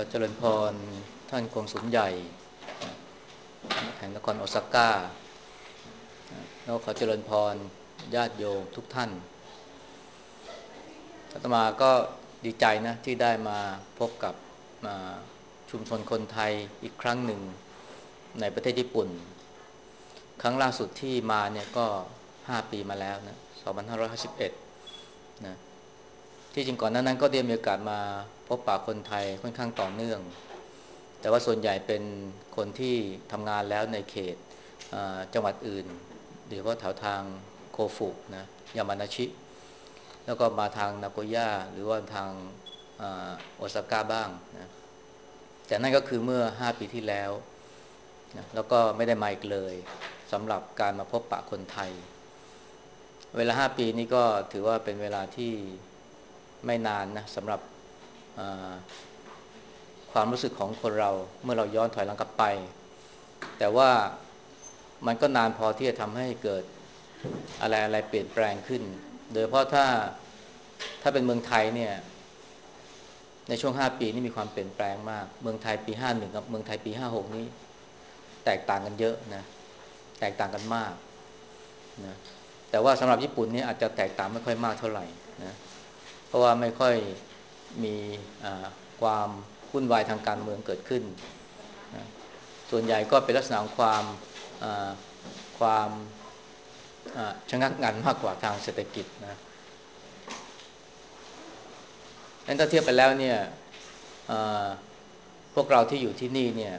เจริญพรท่านกงสุลใหญ่แห่งนครโอซาก้าแล้วขอเจริญพรญาติโยมทุกท่านอาตมาก็ดีใจนะที่ได้มาพบกับชุมชนคนไทยอีกครั้งหนึ่งในประเทศญี่ปุ่นครั้งล่าสุดที่มาเนี่ยก็5ปีมาแล้วนะ2551นะที่จริงก่อนหน้านั้นก็ได้มีโอกาสมาพบปะคนไทยค่อนข้างต่อเนื่องแต่ว่าส่วนใหญ่เป็นคนที่ทำงานแล้วในเขตจังหวัดอื่นโดยเฉพาะแถวทางโคฟุนะยามานาชิแล้วก็มาทางนาโกย่าหรือว่าทางโอซาก้าบ้างนะแต่นั่นก็คือเมื่อ5ปีที่แล้วนะแล้วก็ไม่ได้มาอีกเลยสำหรับการมาพบปะคนไทยเวลา5ปีนี้ก็ถือว่าเป็นเวลาที่ไม่นานนะสำหรับความรู้สึกของคนเราเมื่อเราย้อนถอยหลังกลับไปแต่ว่ามันก็นานพอที่จะทำให้เกิดอะไรเปลี่ยนแปลงขึ้นโดยเฉพาะถ้าเป็นเมืองไทยเนี่ยในช่วง5ปีนี้มีความเปลี่ยนแปลงมากเมืองไทยปี51กับเมืองไทยปี56นี้แตกต่างกันเยอะนะแตกต่างกันมากนะแต่ว่าสำหรับญี่ปุ่นนี่อาจจะแตกต่างไม่ค่อยมากเท่าไหร่นะเพราะว่าไม่ค่อยมีความวุ่นวายทางการเมืองเกิดขึ้นนะส่วนใหญ่ก็เป็นลักษณะของความชะงักงันมากกว่าทางเศรษฐกิจนะงั้นถ้าเทียบไปแล้วเนี่ยพวกเราที่อยู่ที่นี่เนี่ย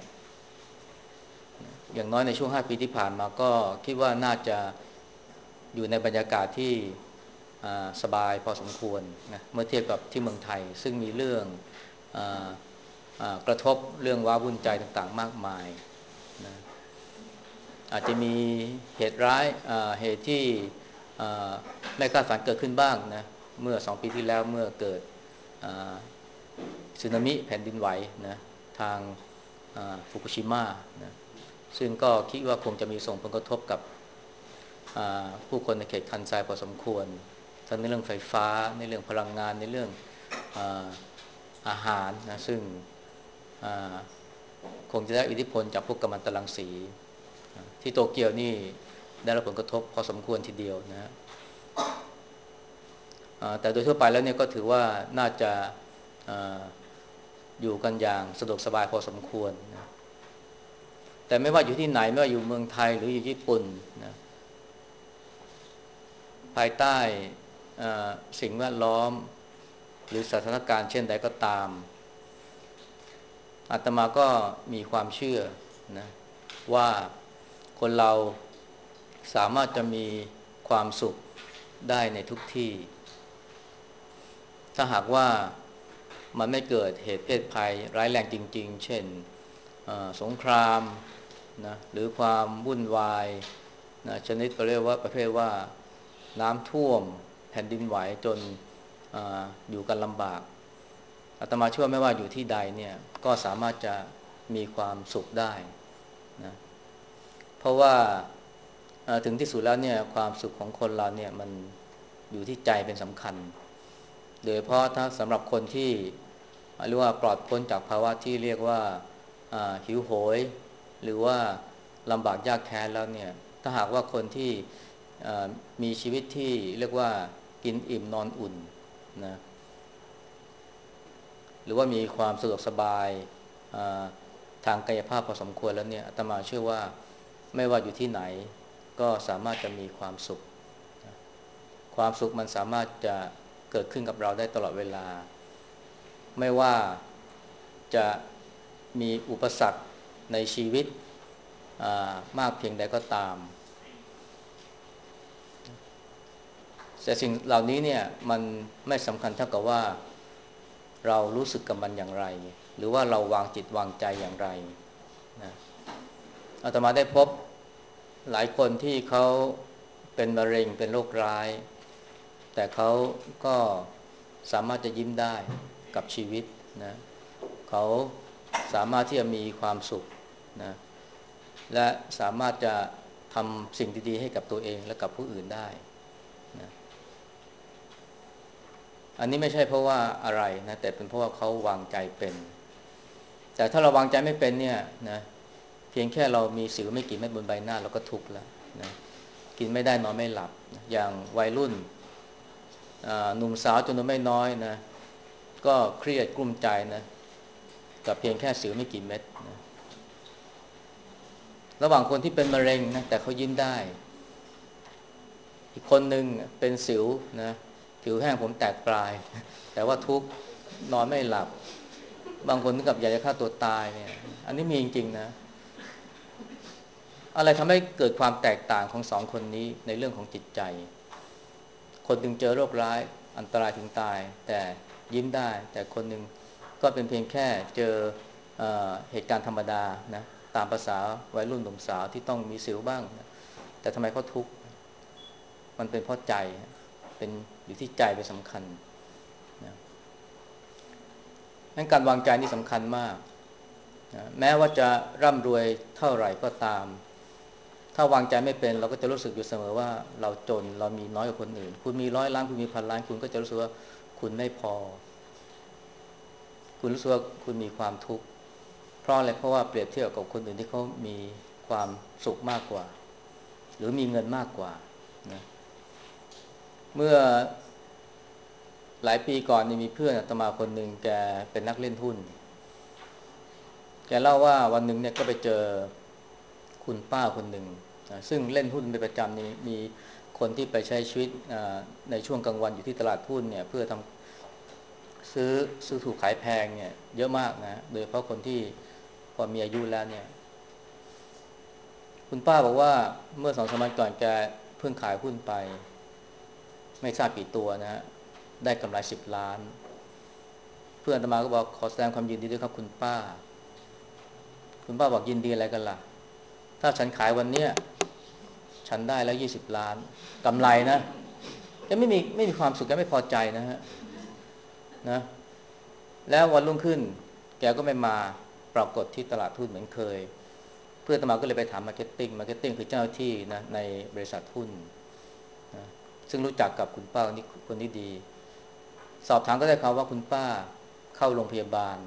อย่างน้อยในช่วง5ปีที่ผ่านมาก็คิดว่าน่าจะอยู่ในบรรยากาศที่สบายพอสมควรนะเมื่อเทียบกับที่เมืองไทยซึ่งมีเรื่องกระทบเรื่องว้าวุ่นใจต่างๆมากมายนะอาจจะมีเหตุร้ายเหตุที่ไม่คาดฝันเกิดขึ้นบ้างนะเมื่อ2ปีที่แล้วเมื่อเกิดสึนามิแผ่นดินไหวนะทางฟุกุชิมะนะซึ่งก็คิดว่าคงจะมีส่งผลกระทบกับผู้คนในเขตคันไซพอสมควรทั้งในเรื่องไฟฟ้าในเรื่องพลังงานในเรื่องอาหารนะซึ่งคงจะได้อิทธิพลจากพวกกัมมันตรังสีที่โตเกียวนี่ได้รับผลกระทบพอสมควรทีเดียวนะแต่โดยทั่วไปแล้วเนี่ยก็ถือว่าน่าจะอยู่กันอย่างสะดวกสบายพอสมควรนะแต่ไม่ว่าอยู่ที่ไหนไม่ว่าอยู่เมืองไทยหรืออยู่ญี่ปุ่นนะภายใต้สิ่งแวดล้อมหรือสถานการณ์เช่นใดก็ตามอาตมาก็มีความเชื่อนะว่าคนเราสามารถจะมีความสุขได้ในทุกที่ถ้าหากว่ามันไม่เกิดเหตุเพศภัยร้ายแรงจริงๆเช่นสงครามนะหรือความวุ่นวายนะชนิดเรียกว่าประเภทว่าน้ำท่วมแผ่นดินไหวจนอยู่กันลำบากอาตมาเชื่อไม่ว่าอยู่ที่ใดเนี่ยก็สามารถจะมีความสุขได้นะเพราะว่าถึงที่สุดแล้วเนี่ยความสุขของคนเราเนี่ยมันอยู่ที่ใจเป็นสำคัญโดยเฉพาะถ้าสำหรับคนที่เรียกว่าปลอดพ้นจากภาวะที่เรียกว่าหิวโหยหรือว่าลำบากยากแค้นแล้วเนี่ยถ้าหากว่าคนที่มีชีวิตที่เรียกว่ากินอิ่มนอนอุ่นนะหรือว่ามีความสะดวกสบายทางกายภาพพอสมควรแล้วเนี่ยอาตมาเชื่อว่าไม่ว่าอยู่ที่ไหนก็สามารถจะมีความสุขความสุขมันสามารถจะเกิดขึ้นกับเราได้ตลอดเวลาไม่ว่าจะมีอุปสรรคในชีวิตมากเพียงใดก็ตามแต่สิ่งเหล่านี้เนี่ยมันไม่สำคัญเท่ากับว่าเรารู้สึกกับมันอย่างไรหรือว่าเราวางจิตวางใจอย่างไรนะอาตมาได้พบหลายคนที่เขาเป็นมะเร็งเป็นโรคร้ายแต่เขาก็สามารถจะยิ้มได้กับชีวิตนะเขาสามารถที่จะมีความสุขนะและสามารถจะทำสิ่งดีๆให้กับตัวเองและกับผู้อื่นได้นะอันนี้ไม่ใช่เพราะว่าอะไรนะแต่เป็นเพราะว่าเขาวางใจเป็นแต่ถ้าเราวางใจไม่เป็นเนี่ยนะเพียงแค่เรามีสิวไม่กี่เม็ดบนใบหน้าเราก็ทุกข์แล้วนะกินไม่ได้นอนไม่หลับนะอย่างวัยรุ่นหนุ่มสาวจำนวนไม่น้อยนะก็เครียดกลุ้มใจนะกับเพียงแค่สิวไม่กี่เม็ดนะระหว่างคนที่เป็นมะเร็งนะแต่เขายิ้มได้อีกคนหนึ่งเป็นสิวนะผิวแห้งผมแตกปลายแต่ว่าทุกข์นอนไม่หลับบางคนถึงกับอยากจะฆ่าตัวตายเนี่ยอันนี้มีจริงๆนะอะไรทำให้เกิดความแตกต่างของสองคนนี้ในเรื่องของจิตใจคนหนึ่งเจอโรคร้ายอันตรายถึงตายแต่ยิ้มได้แต่คนหนึ่งก็เป็นเพียงแค่เจอเหตุการณ์ธรรมดานะตามภาษาวัยรุ่นหนุ่มสาวที่ต้องมีสิวบ้างนะแต่ทำไมเขาทุกข์มันเป็นเพราะใจเป็นอยู่ที่ใจเป็นสำคัญนะงั้นการวางใจนี่สำคัญมากนะแม้ว่าจะร่ำรวยเท่าไหร่ก็ตามถ้าวางใจไม่เป็นเราก็จะรู้สึกอยู่เสมอว่าเราจนเรามีน้อยกว่าคนอื่นคุณมี100 ล้านคุณมี1,000 ล้านคุณก็จะรู้สึกว่าคุณไม่พอคุณรู้สึกว่าคุณมีความทุกข์เพราะอะไรเพราะว่าเปรียบเทียบกับคนอื่นที่เขามีความสุขมากกว่าหรือมีเงินมากกว่านะเมื่อหลายปีก่อนนี่มีเพื่อนอาตมาคนหนึ่งแกเป็นนักเล่นหุ้นแกเล่าว่าวันหนึ่งเนี่ยก็ไปเจอคุณป้าคนหนึ่งซึ่งเล่นหุ้นเป็นประจำนี้มีคนที่ไปใช้ชีวิตในช่วงกลางวันอยู่ที่ตลาดหุ้นเนี่ยเพื่อทำซื้อถูกขายแพงเนี่ยเยอะมากนะโดยเฉพาะคนที่พอมีอายุแล้วเนี่ยคุณป้าบอกว่าเมื่อ2-3 วันก่อนแกเพิ่งขายหุ้นไปไม่ทราบกี่ตัวนะฮะได้กำไร10 ล้านเพื่อนอาตมาก็บอกขอแสดงความยินดีด้วยครับคุณป้าคุณป้าบอกยินดีอะไรกันล่ะถ้าฉันขายวันเนี้ยฉันได้แล้ว20 ล้านกำไรนะแกไม่มีความสุขแกไม่พอใจนะฮะนะแล้ววันรุ่งขึ้นแกก็ไม่มาปรากฏที่ตลาดหุ้นเหมือนเคยเพื่อนอาตมาก็เลยไปถามมาร์เก็ตติ้งคือเจ้าหน้าที่นะในบริษัทหุ้นนะซึ่งรู้จักกับคุณป้าคนนี้ดีสอบถามก็ได้ข่าวว่าคุณป้าเข้าโรงพยาบาล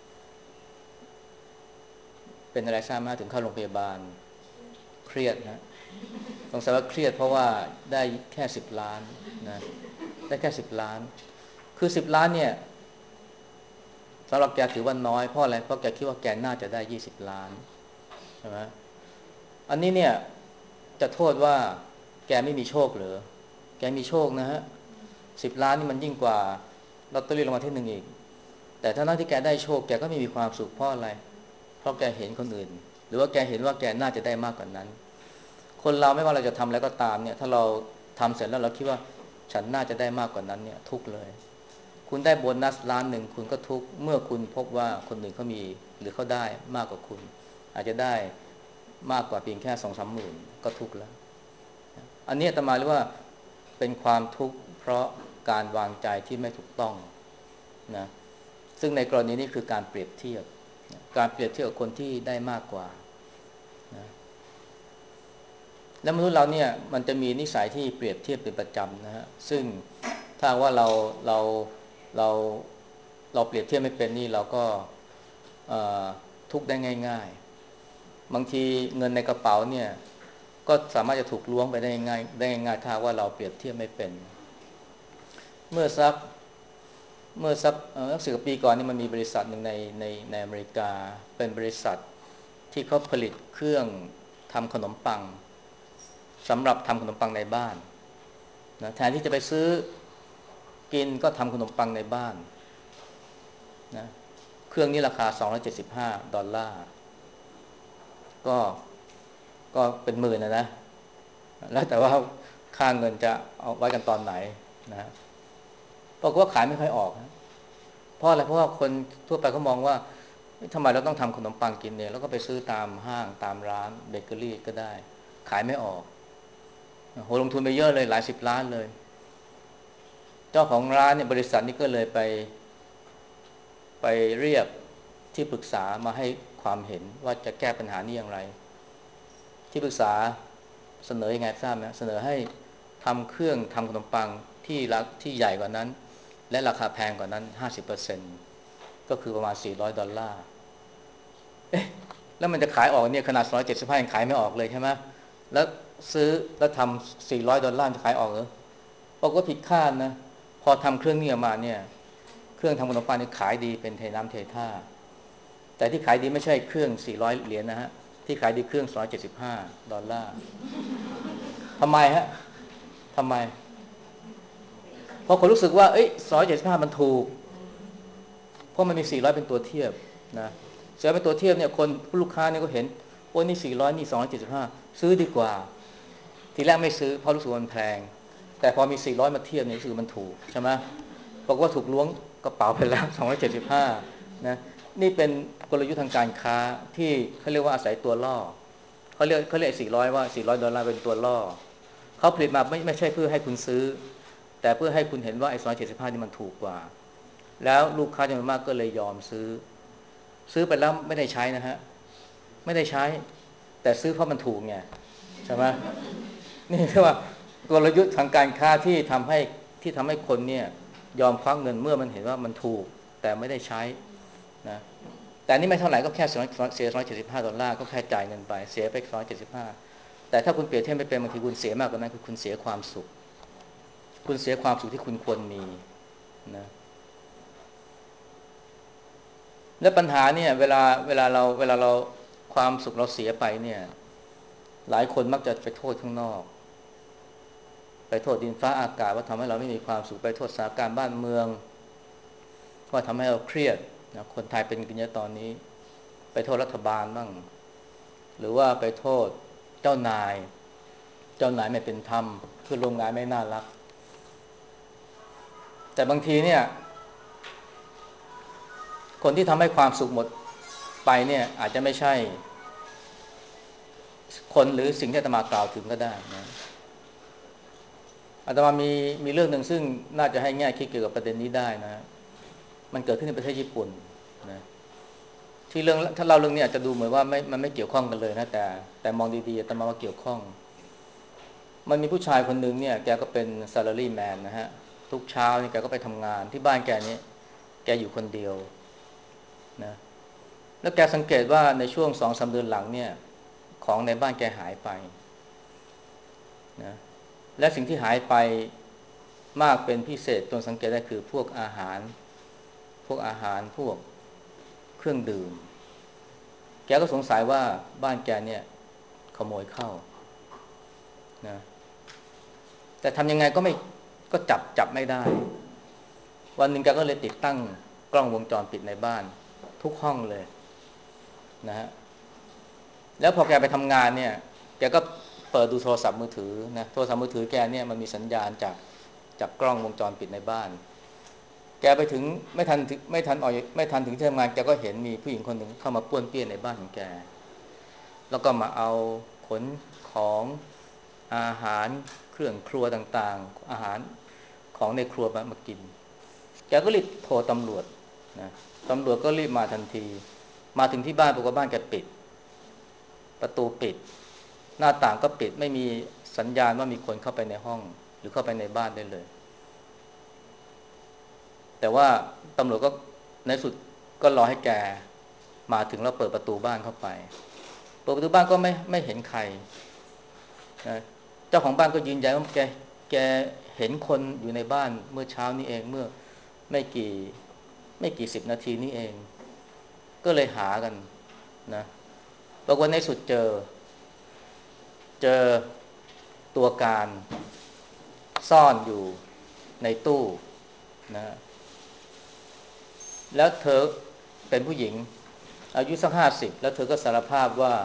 เป็นอะไรทราบไหมถึงเข้าโรงพยาบาลเครียดนะสงสัยว่าเครียดเพราะว่าได้แค่10 ล้านนะได้แค่10 ล้านคือ10 ล้านเนี่ยสำหรับแกถือว่าน้อยเพราะอะไรเพราะแกคิดว่าแกน่าจะได้20 ล้านใช่ไหมอันนี้เนี่ยจะโทษว่าแกไม่มีโชคเหรอแกมีโชคนะฮะ10 ล้านนี่มันยิ่งกว่าลอตเตอรี่รางวัลที่1อีกแต่ถ้าหน้าที่แกได้โชคแกก็ไม่มีความสุขเพราะอะไรเพราะแกเห็นคนอื่นหรือว่าแกเห็นว่าแกน่าจะได้มากกว่านั้นคนเราไม่ว่าเราจะทำอะไรก็ตามเนี่ยถ้าเราทำเสร็จแล้วเราคิดว่าฉันน่าจะได้มากกว่านั้นเนี่ยทุกเลยคุณได้โบนัส1 ล้านคุณก็ทุกเมื่อคุณพบว่าคนอื่นเขามีหรือเขาได้มากกว่าคุณอาจจะได้มากกว่าเพียงแค่2-3 หมื่นก็ทุกข์แล้วอันนี้อาตมาเรียกว่าเป็นความทุกข์เพราะการวางใจที่ไม่ถูกต้องนะซึ่งในกรณีนี้คือการเปรียบเทียบการเปรียบเทียบกับคนที่ได้มากกว่านะและมนุษย์เราเนี่ยมันจะมีนิสัยที่เปรียบเทียบเป็นประจำนะฮะซึ่งถ้าว่าเราเราเราเปรียบเทียบไม่เป็นนี่เราก็ทุกข์ได้ง่ายๆบางทีเงินในกระเป๋าเนี่ยก็สามารถจะถูกล้วงไปได้ง่ายถ้าว่าเราเปรียบเทียบไม่เป็นเมื่อสัก10 กว่าปีก่อนนี่มันมีบริษัทหนึ่งในอเมริกาเป็นบริษัทที่เขาผลิตเครื่องทำขนมปังสำหรับทำขนมปังในบ้านนะแทนที่จะไปซื้อกินก็ทำขนมปังในบ้านนะเครื่องนี้ราคา$275ก็ก็เป็นหมื่นนะแล้วแต่ว่าค่าเงินจะเอาไว้กันตอนไหนนะปรากฏว่าขายไม่ค่อยออกนะเพราะอะไรเพราะว่าคนทั่วไปเขามองว่าทำไมเราต้องทำขนมปังกินเนี่ยแล้วก็ไปซื้อตามห้างตามร้านเบเกอรี่ก็ได้ขายไม่ออกโหลงทุนไปเยอะเลยหลาย10 ล้านเลยเจ้าของร้านเนี่ยบริษัทนี้ก็เลยไปเรียกที่ปรึกษามาให้ความเห็นว่าจะแก้ปัญหานี้อย่างไรที่ปรึกษาเสนอยังไงทราบไหมเสนอให้ทำเครื่องทำขนมปังที่ใหญ่กว่านั้นและราคาแพงกว่านั้น50%ก็คือประมาณ$400 แล้วมันจะขายออกเนี่ยขนาด275ยังขายไม่ออกเลยใช่ไหมแล้วซื้อแล้วทำ$400จะขายออกเหรอบอกว่าผิดคาดนะพอทำเครื่องนี้ออกมาเนี่ยเครื่องทำขนมปังนี่ขายดีเป็นเทน้ำเทท่าแต่ที่ขายดีไม่ใช่เครื่อง$400นะฮะที่ขายดีเครื่อง$175ทำไมฮะทำไมเพราะคนรู้สึกว่าเอ้ย175มันถูกเพราะมันมี400เป็นตัวเทียบนะเสียเป็นตัวเทียบเนี่ยคนลูกค้าเนี่ยก็เห็นโอ้ยนี่400นี่275ซื้อดีกว่าทีแรกไม่ซื้อเพราะรู้สึกมันแพงแต่พอมี400มาเทียบเนี่ยรู้สึกมันถูกใช่ไหมบอกว่าถูกล้วงกระเป๋าไปแล้ว275นะนี่เป็นกลยุทธ์ทางการค้าที่เขาเรียกว่าอาศัยตัวล่อเขาเรียก400ว่า$400เป็นตัวล่อเขาผลิตมาไม่ใช่เพื่อให้คุณซื้อแต่เพื่อให้คุณเห็นว่าไอ้275นี่มันถูกกว่าแล้วลูกค้าจำนวนมากก็เลยยอมซื้อไปแล้วไม่ได้ใช้นะฮะไม่ได้ใช้แต่ซื้อเพราะมันถูกไงใช่ไหมนี่คือว่ากลยุทธ์ทางการค้าที่ทำให้คนเนี่ยยอมควักเงินเมื่อมันเห็นว่ามันถูกแต่ไม่ได้ใช้นะแต่นี่ไม่เท่าไหร่ก็แค่เสีย$175ก็แค่จ่ายเงินไปเสียไป175แต่ถ้าคุณเปรียบเทียบไม่เป็นบางทีคุณเสียมากกว่านั้นคือคุณเสียความสุขคุณเสียความสุขที่คุณควรมีนะและปัญหาเนี่ยเวลาเราความสุขเราเสียไปเนี่ยหลายคนมักจะไปโทษข้างนอกไปโทษดินฟ้าอากาศว่าทำให้เราไม่มีความสุขไปโทษสถานการณ์บ้านเมืองว่าทำให้เราเครียดนะคนไทยเป็นกันเยอะตอนนี้ไปโทษรัฐบาลบ้างหรือว่าไปโทษเจ้านายไม่เป็นธรรมคือโรงงานไม่น่ารักแต่บางทีเนี่ยคนที่ทำให้ความสุขหมดไปเนี่ยอาจจะไม่ใช่คนหรือสิ่งที่อาตมากล่าวถึงก็ได้นะอาตมามีเรื่องหนึ่งซึ่งน่าจะให้แง่คิดเกี่ยวกับประเด็นนี้ได้นะมันเกิดขึ้นในประเทศญี่ปุ่นนะที่เรื่องถ้าเราเรื่องนี้อาจจะดูเหมือนว่ามันไม่เกี่ยวข้องกันเลยนะแต่มองดีๆอาตมาว่าเกี่ยวข้องมันมีผู้ชายคนหนึ่งเนี่ยแกก็เป็น salary man นะฮะทุกเช้านี่แกก็ไปทำงานที่บ้านแกนี้แกอยู่คนเดียวนะแล้วแกสังเกตว่าในช่วง2-3เดือนหลังเนี่ยของในบ้านแกหายไปนะและสิ่งที่หายไปมากเป็นพิเศษจนสังเกตได้คือพวกอาหารพวกเครื่องดื่มแกก็สงสัยว่าบ้านแกเนี่ยขโมยเข้านะแต่ทำยังไงก็จับไม่ได้วันหนึ่งแกก็เลยติดตั้งกล้องวงจรปิดในบ้านทุกห้องเลยนะฮะแล้วพอแกไปทำงานเนี่ยแกก็เปิดดูโทรศัพท์มือถือนะโทรศัพท์มือถือแกเนี่ยมันมีสัญญาณจากกล้องวงจรปิดในบ้านแกไปถึงไม่ทันถึงที่ทำงานแกก็เห็นมีผู้หญิงคนหนึ่งเข้ามาป้วนเปี้ยนในบ้านของแกแล้วก็มาเอาขนของอาหารเครื่องครัวต่างๆอาหารของในครัวมากินแกก็รีบโทรตำรวจนะตำรวจก็รีบมาทันทีมาถึงที่บ้านปรากฏว่าบ้านแกปิดประตูปิดหน้าต่างก็ปิดไม่มีสัญญาณว่ามีคนเข้าไปในห้องหรือเข้าไปในบ้านได้เลยแต่ว่าตำรวจก็ในสุดก็รอให้แกมาถึงแล้วเปิดประตูบ้านเข้าไปเปิดประตูบ้านก็ไม่เห็นใครนะเจ้าของบ้านก็ยืนยันว่าแกเห็นคนอยู่ในบ้านเมื่อเช้านี้เองเมื่อไม่กี่ไม่กี่สิบนาทีนี้เองก็เลยหากันนะปรากฏในสุดเจอตัวการซ่อนอยู่ในตู้นะแล้วเธอเป็นผู้หญิงอายุสัก50แล้วเธอก็สารภาพว่า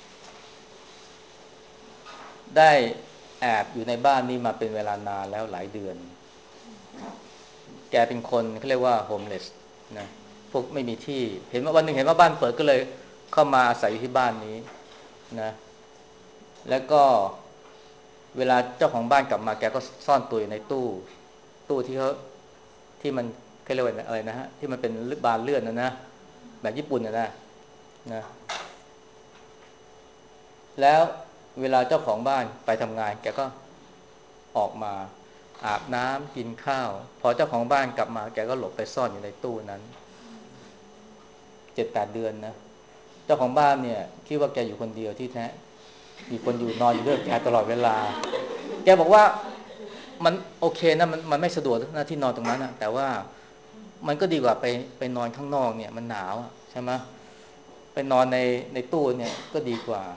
ได้แอบอยู่ในบ้านนี้มาเป็นเวลานานแล้วหลายเดือนแกเป็นคนเขาเรียกว่าโฮมเลสนะพวกไม่มีที่เห็นว่าวันหนึ่งเห็นว่าบ้านเปิดก็เลยเข้ามาอาศัยอยู่ที่บ้านนี้นะแล้วก็เวลาเจ้าของบ้านกลับมาแกก็ซ่อนตัวอยู่ในตู้ที่มันเขาเรียกว่าอะไรนะฮะที่มันเป็นบานเลื่อนนะแบบญี่ปุ่นนะแล้วเวลาเจ้าของบ้านไปทำงานแกก็ออกมาอาบน้ำกินข้าวพอเจ้าของบ้านกลับมาแกก็หลบไปซ่อนอยู่ในตู้นั้น7-8 เดือนนะเจ้าของบ้านเนี่ยคิดว่าแกอยู่คนเดียวที่แท้มีคนอยู่นอนอยู่ด้วยแกตลอดเวลาแกบอกว่ามันโอเคนะมันไม่สะดวกนะที่นอนตรงนั้นนะแต่ว่ามันก็ดีกว่าไปนอนข้างนอกเนี่ยมันหนาวใช่ไหมไปนอนในตู้เนี่ยก็ดีกว่า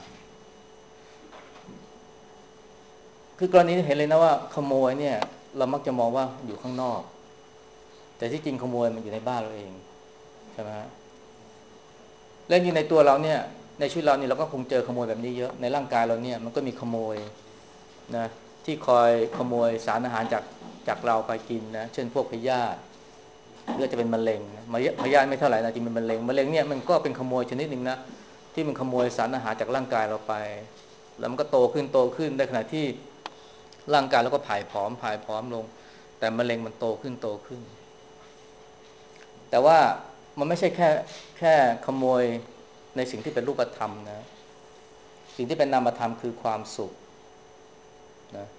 คือกรณีเห็นเลยนะว่าขโมยเนี่ยเรามักจะมองว่าอยู่ข้างนอกแต่ที่จริงขโมยมันอยู่ในบ้านเราเองใช่ไหมและยิ่งในตัวเราเนี่ยในชีวิตเราเนี่ยเราก็คงเจอขโมยแบบนี้เยอะในร่างกายเราเนี่ยมันก็มีขโมยนะที่คอยขโมยสารอาหารจากเราไปกินนะเช่นพวกพยาธิหรือจะเป็นมะเร็งพยาธิไม่เท่าไหร่นะจริงเป็นมะเร็งเนี่ยมันก็เป็นขโมยชนิดหนึ่งนะที่มันขโมยสารอาหารจากร่างกายเราไปแล้วมันก็โตขึ้นในขณะที่ร่างกายเราก็ผายผอมลงแต่มะเร็งมันโตขึ้นแต่ว่ามันไม่ใช่แค่ขโมยในสิ่งที่เป็นรูปธรรมนะสิ่งที่เป็นนามธรรมคือความสุขนะ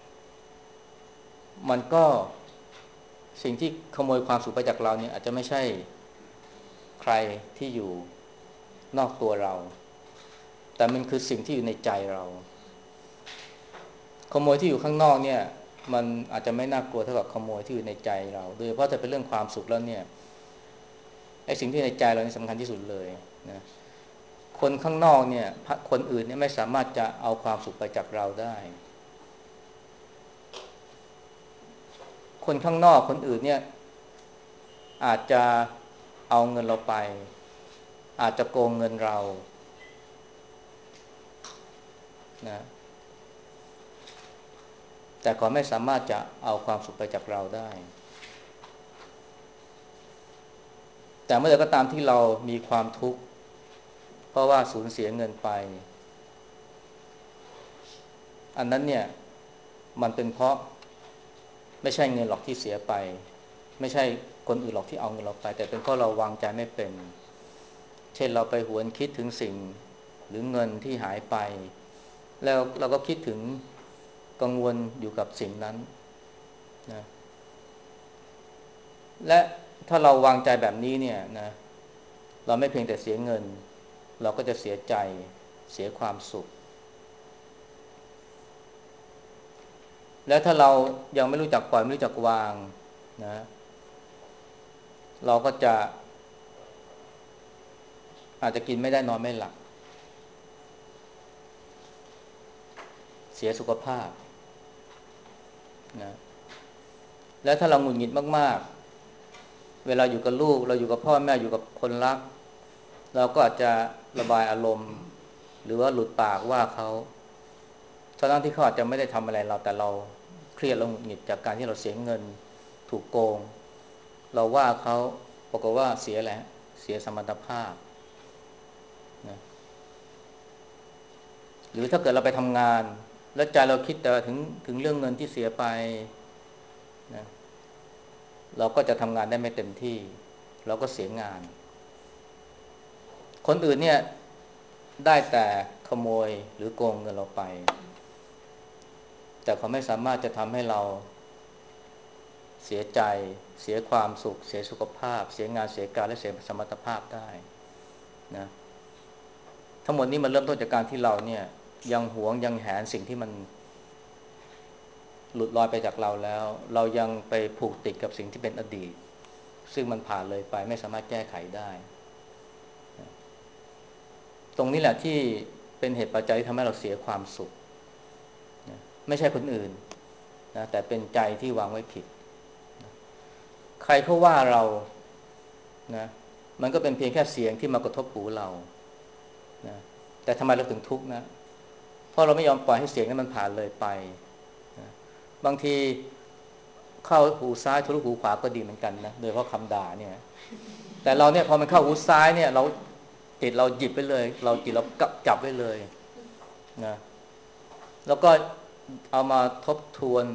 มันก็สิ่งที่ขโมยความสุขไปจากเราเนี่ยอาจจะไม่ใช่ใครที่อยู่นอกตัวเราแต่มันคือสิ่งที่อยู่ในใจเราขโมยที่อยู่ข้างนอกเนี่ยมันอาจจะไม่น่ากลัวเท่ากับขโมยที่อยู่ในใจเราโดยเฉพาะจะเป็นเรื่องความสุขแล้วเนี่ยไอ้สิ่งที่ในใจเรานี่สำคัญที่สุดเลยนะคนข้างนอกเนี่ยคนอื่นเนี่ยไม่สามารถจะเอาความสุขไปจากเราได้คนข้างนอกคนอื่นเนี่ยอาจจะเอาเงินเราไปอาจจะโกงเงินเรานะแต่ก็ไม่สามารถจะเอาความสุขไปจากเราได้แต่เมื่อใดก็ตามที่เรามีความทุกข์เพราะว่าสูญเสียเงินไปอันนั้นเนี่ยมันเป็นเพราะไม่ใช่เงินหรอกที่เสียไปไม่ใช่คนอื่นหรอกที่เอาเงินเราไปแต่เป็นเพราะเราวางใจไม่เป็นเช่นเราไปหวนคิดถึงสิ่งหรือเงินที่หายไปแล้วเราก็คิดถึงกังวลอยู่กับสิ่งนั้นนะและถ้าเราวางใจแบบนี้เนี่ยนะเราไม่เพียงแต่เสียเงินเราก็จะเสียใจเสียความสุขและถ้าเรายังไม่รู้จักปล่อยไม่รู้จักวางนะเราก็จะอาจจะกินไม่ได้นอนไม่หลับเสียสุขภาพนะและถ้าเราหงุดหงิดมากๆเวลาอยู่กับลูกเราอยู่กับพ่อแม่อยู่กับคนรักเราก็อาจจะระบายอารมณ์หรือว่าหลุดปากว่าเขาทั้งที่เขาอาจจะไม่ได้ทำอะไรเราแต่เราเครียดเราหงุดหงิดจากการที่เราเสียเงินถูกโกงเราว่าเขาบอกว่าเสียแหละเสียสมรรถภาพนะหรือถ้าเกิดเราไปทำงานแล้วใจเราคิดแต่ถึงเรื่องเงินที่เสียไปนะเราก็จะทำงานได้ไม่เต็มที่เราก็เสียงานคนอื่นเนี่ยได้แต่ขโมยหรือโกงเงินเราไปแต่เขาไม่สามารถจะทำให้เราเสียใจเสียความสุขเสียสุขภาพเสียงานเสียการและเสียสมรรถภาพได้นะทั้งหมดนี้มันเริ่มต้นจากการที่เราเนี่ยยังหวงยังแหนสิ่งที่มันหลุดลอยไปจากเราแล้วเรายังไปผูกติดกับสิ่งที่เป็นอดีตซึ่งมันผ่านเลยไปไม่สามารถแก้ไขได้ตรงนี้แหละที่เป็นเหตุปัจจัยที่ทำให้เราเสียความสุขนะไม่ใช่คนอื่นนะแต่เป็นใจที่วางไว้ผิดใครเขาว่าเรานะมันก็เป็นเพียงแค่เสียงที่มากระทบหูเรานะแต่ทำไมเราถึงทุกข์นะเพราะเราไม่ยอมปล่อยให้เสียงนั้นมันผ่านเลยไปนะบางทีเข้าหูซ้ายทะลุหูขวาก็ดีเหมือนกันนะโดยเฉพาะคำด่าเนี่ยแต่เราเนี่ยพอมันเข้าหูซ้ายเนี่ยเราติดเราหยิบไปเลยเราจิตเราจับไว้เลยนะแล้วก็เอามาทบทวน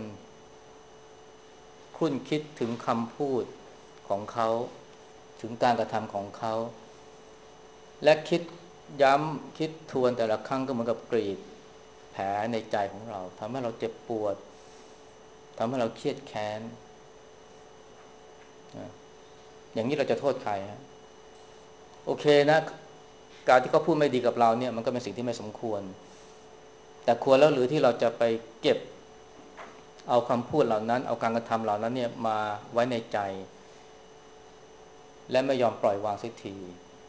คุ้นคิดถึงคำพูดของเขาถึงการกระทำของเขาและคิดย้ำคิดทวนแต่ละครั้งก็เหมือนกับกรีดแผลในใจของเราทำให้เราเจ็บปวดทำให้เราเครียดแค้นนะอย่างนี้เราจะโทษใครฮะโอเคนะการที่เขาพูดไม่ดีกับเราเนี่ยมันก็เป็นสิ่งที่ไม่สมควรแต่ควรแล้วหรือที่เราจะไปเก็บเอาคำพูดเหล่านั้นเอาการกระทำเหล่านั้นเนี่ยมาไว้ในใจและไม่ยอมปล่อยวางสักที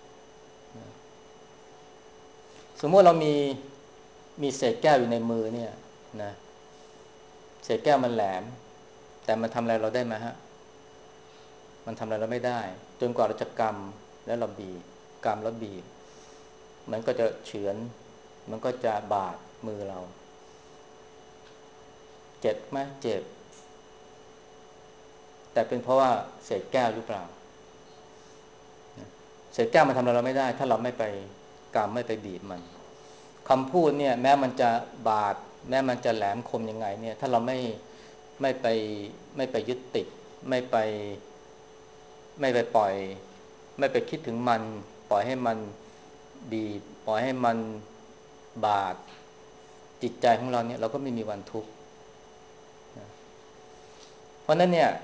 สมมติเรามีเศษแก้วอยู่ในมือเนี่ยนะเศษแก้วมันแหลมแต่มันทำอะไรเราได้ไหมฮะมันทำอะไรเราไม่ได้จนกว่าเราจะกำแล้วเราบีบกำแล้วบีบมันก็จะเฉือนมันก็จะบาดมือเราเจ็บไหมเจ็บแต่เป็นเพราะว่าเศษแก้วหรือเปล่าเศษแก้วมันทำอะไรเราไม่ได้ถ้าเราไม่ไปกำไม่ไปบีบมันคำพูดเนี่ยแม้มันจะบาดแม้มันจะแหลมคมยังไงเนี่ยถ้าเราไม่ไปไม่ไปยึดติดไม่ไปไม่ไปปล่อยไม่ไปคิดถึงมันปล่อยให้มันบีบปล่อยให้มันบาดจิตใจของเราเนี่ยเราก็ไม่มีวันทุกข์เพราะนั้นเนี่ย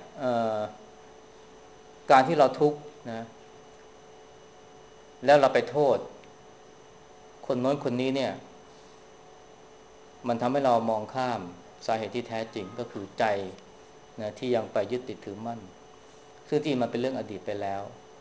การที่เราทุกข์นะแล้วเราไปโทษคนโน้นคนนี้เนี่ยมันทำให้เรามองข้ามสาเหตุที่แท้จริงก็คือใจนะที่ยังไปยึดติดถือมั่นซึ่งที่มันเป็นเรื่องอดีตไปแล้ว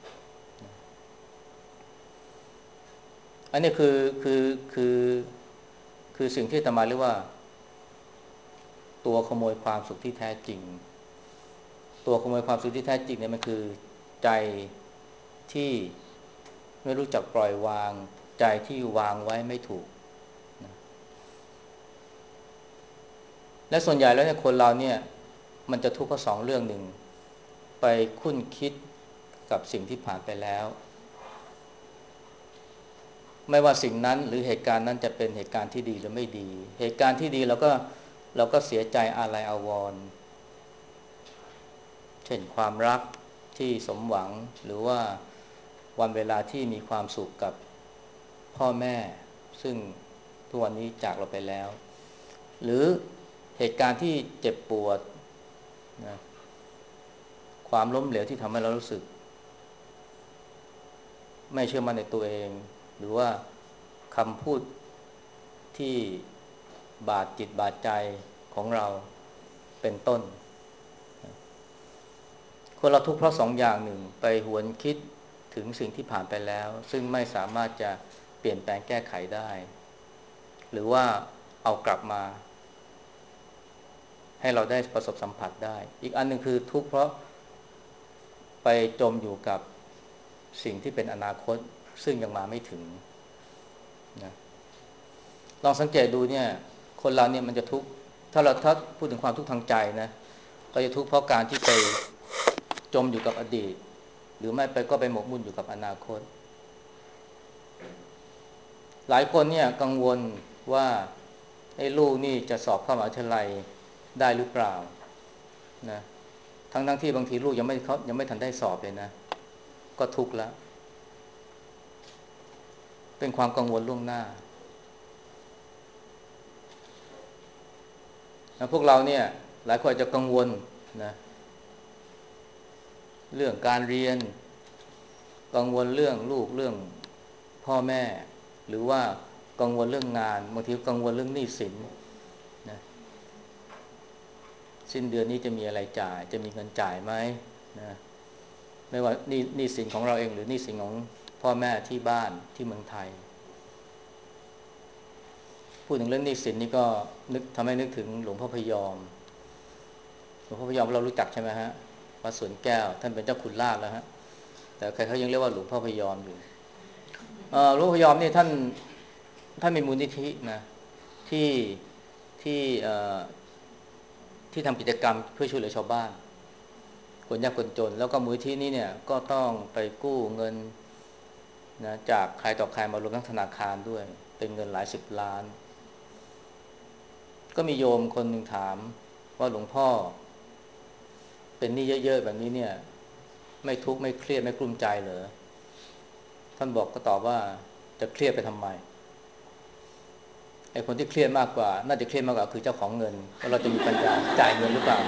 อันนี้คือคือสิ่งที่อาตมาเรียกว่าตัวขโมยความสุขที่แท้จริงตัวขโมยความสุขที่แท้จริงเนี่ยมันคือใจที่ไม่รู้จักปล่อยวางใจที่วางไว้ไม่ถูกและส่วนใหญ่แล้วเนี่ยคนเราเนี่ยมันจะทุกข์เพราะสองเรื่องหนึ่งไปคุ้นคิดกับสิ่งที่ผ่านไปแล้วไม่ว่าสิ่งนั้นหรือเหตุการณ์นั้นจะเป็นเหตุการณ์ที่ดีหรือไม่ดีเหตุการณ์ที่ดีเราก็เสียใจอาลัยอาวรณ์เช่นความรักที่สมหวังหรือว่าวันเวลาที่มีความสุขกับพ่อแม่ซึ่งทุกวันนี้จากเราไปแล้วหรือเหตุการณ์ที่เจ็บปวดนะความล้มเหลวที่ทำให้เรารู้สึกไม่เชื่อมั่นในตัวเองหรือว่าคำพูดที่บาดจิตบาดใจของเราเป็นต้นคนเราทุกข์เพราะสองอย่างหนึ่งไปหวนคิดถึงสิ่งที่ผ่านไปแล้วซึ่งไม่สามารถจะเปลี่ยนแปลงแก้ไขได้หรือว่าเอากลับมาให้เราได้ประสบสัมผัสได้อีกอันหนึ่งคือทุกข์เพราะไปจมอยู่กับสิ่งที่เป็นอนาคตซึ่งยังมาไม่ถึงนะลองสังเกตดูเนี่ยคนเราเนี่ยมันจะทุกข์ถ้าพูดถึงความทุกข์ทางใจนะเราจะทุกข์เพราะการที่ไปจมอยู่กับอดีตหรือไม่ไปก็ไปหมกมุ่นอยู่กับอนาคตหลายคนเนี่ยกังวลว่าไอ้ลูกนี่จะสอบเข้ามหาวิทยาลัยได้หรือเปล่านะทั้งที่บางทีลูกยังไม่ทันได้สอบเลยนะก็ทุกข์แล้วเป็นความกังวลล่วงหน้านะพวกเราเนี่ยหลายคนอาจจะกังวลนะเรื่องการเรียนกังวลเรื่องลูกเรื่องพ่อแม่หรือว่ากังวลเรื่องงานบางทีกังวลเรื่องหนี้สินนะสิ้นเดือนนี้จะมีอะไรจ่ายจะมีเงินจ่ายไหมนะไม่ว่าหนี้สินของเราเองหรือหนี้สินของพ่อแม่ที่บ้านที่เมืองไทยพูดถึงเรื่องหนี้สินนี่ก็ทำให้นึกถึงหลวงพ่อพยอมหลวงพ่อพยอมเรารู้จักใช่ไหมฮะวัดสวนแก้วท่านเป็นเจ้าคุณลาภแล้วฮะแต่ใครเขายังเรียกว่าหลวงพ่อพยอมอยู่หลวงพ่อพยอมนี่ท่านมีมูลนิธินะที่ที่ที่ทำกิจกรรมเพื่อช่วยเหลือชาวบ้านคนยากคนจนแล้วก็มูลนิธินี้เนี่ยก็ต้องไปกู้เงินนะจากใครต่อใครมารวมทั้งธนาคารด้วยเป็นเงินหลายสิบล้านก็มีโยมคนหนึ่งถามว่าหลวงพ่อเป็นหนี้เยอะๆแบบนี้เนี่ยไม่ทุกข์ไม่เครียดไม่กลุ้มใจเหรอท่านบอกก็ตอบว่าจะเครียดไปทำไมไอ้คนที่เครียดมากกว่าน่าจะเครียดมากกว่าคือเจ้าของเงินว่าเราจะมีปัญญาจ่ายเงินหรือเปล่า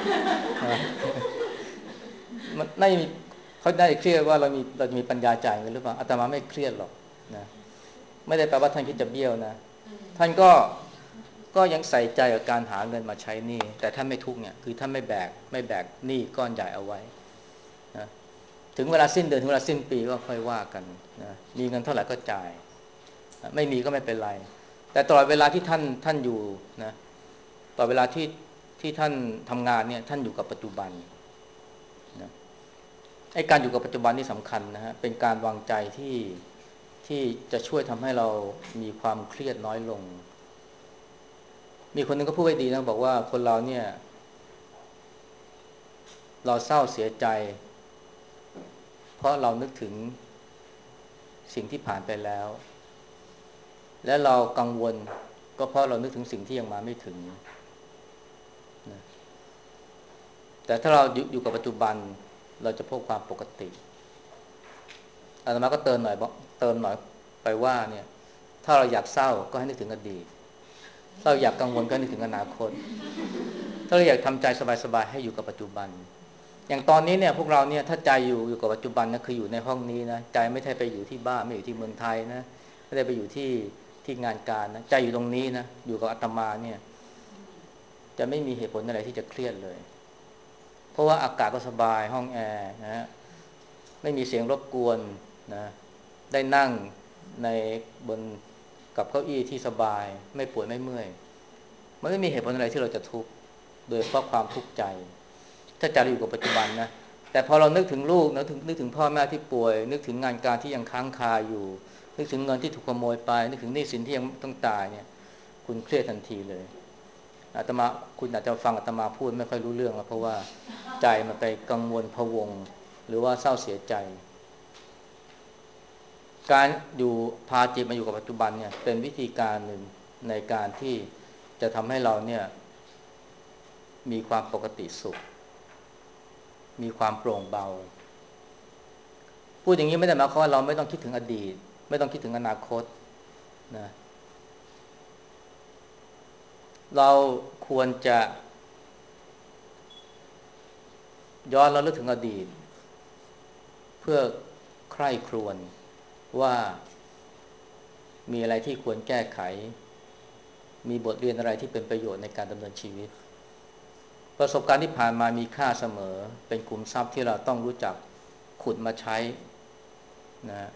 มันเขาได้เครียดว่าเราจะมีปัญญาจ่ายเงินหรือเปล่าอาตมาไม่เครียดหรอกนะไม่ได้แปลว่าท่านคิดจะเบี้ยวนะท่านก็ยังใส่ใจกับการหาเงินมาใช้หนี้แต่ท่านไม่ทุกข์เนี่ยคือท่านไม่แบกหนี้ก้อนใหญ่เอาไว้นะถึงเวลาสิ้นเดือนถึงเวลาสิ้นปีก็ค่อยว่ากันนะมีเงินเท่าไหร่ก็จ่ายไม่มีก็ไม่เป็นไรแต่ตลอดเวลาที่ท่านอยู่นะตลอดเวลาที่ท่านทำงานเนี่ยท่านอยู่กับปัจจุบันนะไอ้การอยู่กับปัจจุบันนี่สำคัญนะฮะเป็นการวางใจที่จะช่วยทำให้เรามีความเครียดน้อยลงมีคนนึงก็พูดไว้ดีนะบอกว่าคนเราเนี่ยเราเศร้าเสียใจเพราะเรานึกถึงสิ่งที่ผ่านไปแล้วและเรากังวลก็เพราะเรานึกถึงสิ่งที่ยังมาไม่ถึงนะแต่ถ้าเราอยู่กับปัจจุบันเราจะพบความปกติอาตมาก็เติมหน่อยไปว่าเนี่ยถ้าเราอยากเศร้าก็ให้นึกถึงอดีตถ้าเราอยากกังวลก็นึกถึงอนาคตถ้าเราอยากทำใจสบายๆให้อยู่กับปัจจุบันอย่างตอนนี้เนี่ยพวกเราเนี่ยถ้าใจอยู่กับปัจจุบันนะคืออยู่ในห้องนี้นะใจไม่ได้ไปอยู่ที่บ้านไม่อยู่ที่เมืองไทยนะไม่ได้ไปอยู่ที่งานการนะใจอยู่ตรงนี้นะอยู่กับอาตมาเนี่ยจะไม่มีเหตุผลอะไรที่จะเครียดเลยเพราะว่าอากาศก็สบายห้องแอร์นะฮะไม่มีเสียงรบกวนนะได้นั่งในบนกับเก้าอี้ที่สบายไม่ปวดไม่เมื่อยมันไม่มีเหตุผลอะไรที่เราจะทุกข์โดยเพราะความทุกข์ใจถ้าใจเราอยู่กับปัจจุบันนะแต่พอเรานึกถึงลูกนึกถึงพ่อแม่ที่ป่วยนึกถึงงานการที่ยังค้างคาอยู่นึกถึงเงินที่ถูกขโมยไปนึกถึงหนี้สินที่ยังต้องจ่ายเนี่ยคุณเครียดทันทีเลยอาตมาคุณอาจจะฟังอาตมาพูดไม่ค่อยรู้เรื่องเพราะว่าใจมันไปกังวลพะวงหรือว่าเศร้าเสียใจการอยู่พาจิตมาอยู่กับปัจจุบันเนี่ยเป็นวิธีการหนึ่งในการที่จะทำให้เราเนี่ยมีความปกติสุขมีความโปร่งเบาพูดอย่างนี้ไม่ได้หมายความว่าเราไม่ต้องคิดถึงอดีตไม่ต้องคิดถึงอนาคตนะเราควรจะย้อนระลึกถึงอดีตเพื่อใคร่ครวญว่ามีอะไรที่ควรแก้ไขมีบทเรียนอะไรที่เป็นประโยชน์ในการดำเนินชีวิตประสบการณ์ที่ผ่านมามีค่าเสมอเป็นขุมทรัพย์ที่เราต้องรู้จักขุดมาใช้นะ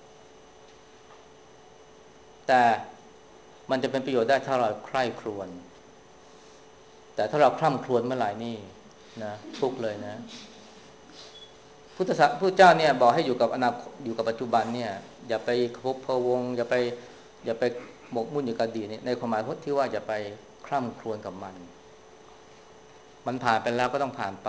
แต่มันจะเป็นประโยชน์ได้ถ้าเราใคร่ครวญแต่ถ้าเราคร่ำครวญเมื่อไหร่นี่นะทุกข์เลยนะพุทธเจ้าเนี่ยบอกให้อยู่กับอนาคตอยู่กับปัจจุบันเนี่ยอย่าไปพะวงอย่าไปหมกมุ่นอยู่กับอดีตเนี่ยในความหมายที่ว่าอย่าไปคร่ำครวญกับมันผ่านไปแล้วก็ต้องผ่านไป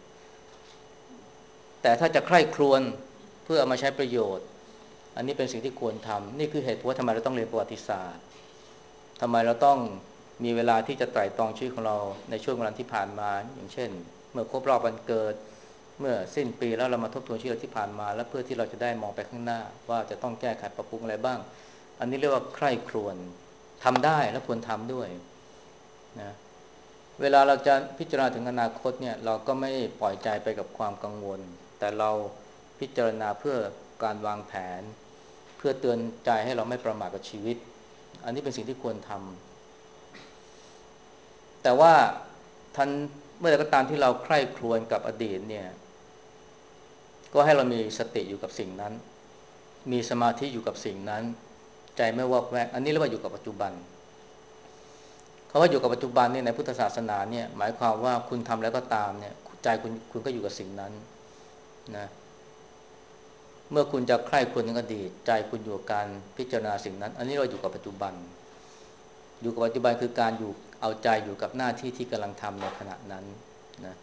แต่ถ้าจะใคร่ครวญเพื่อเอามาใช้ประโยชน์อันนี้เป็นสิ่งที่ควรทำนี่คือเหตุผลว่าทำไมเราต้องเรียนประวัติศาสตร์ทำไมเราต้องมีเวลาที่จะไตร่ตรองชีวิตของเราในช่วงเวลาที่ผ่านมาอย่างเช่นเมื่อครบรอบวันเกิดเมื่อสิ้นปีแล้วเรามาทบทวนชีวิตที่ผ่านมาแล้วเพื่อที่เราจะได้มองไปข้างหน้าว่าจะต้องแก้ไขปรับปรุงอะไรบ้างอันนี้เรียกว่าใคร่ครวญทำได้และควรทำด้วยนะเวลาเราจะพิจารณาถึงอนาคตเนี่ยเราก็ไม่ปล่อยใจไปกับความกังวลแต่เราพิจารณาเพื่อการวางแผนเพื่อเตือนใจให้เราไม่ประมาทกับชีวิตอันนี้เป็นสิ่งที่ควรทำแต่ว่าทันเมื่อใดก็ตามที่เราใคร่ครวญกับอดีตเนี่ยก็ให้เรามีสติอยู่กับสิ่งนั้นมีสมาธิอยู่กับสิ่งนั้นใจไม่วอกแวกอันนี้เรียกว่าอยู่กับปัจจุบันคำว่าอยู่กับปัจจุบันเนี่ยในพุทธศาสนาเนี่ยหมายความว่าคุณทำแล้วก็ตามเนี่ยใจคุณก็อยู่กับสิ่งนั้นนะเมื่อคุณจะใคร่ครวญถึงอดีตใจคุณอยู่กับการพิจารณาสิ่งนั้นอันนี้เราอยู่กับปัจจุบันอยู่กับปัจจุบันคือการอยู่เอาใจอยู่กับหน้าที่ที่กำลังทำในขณะนั้นนะ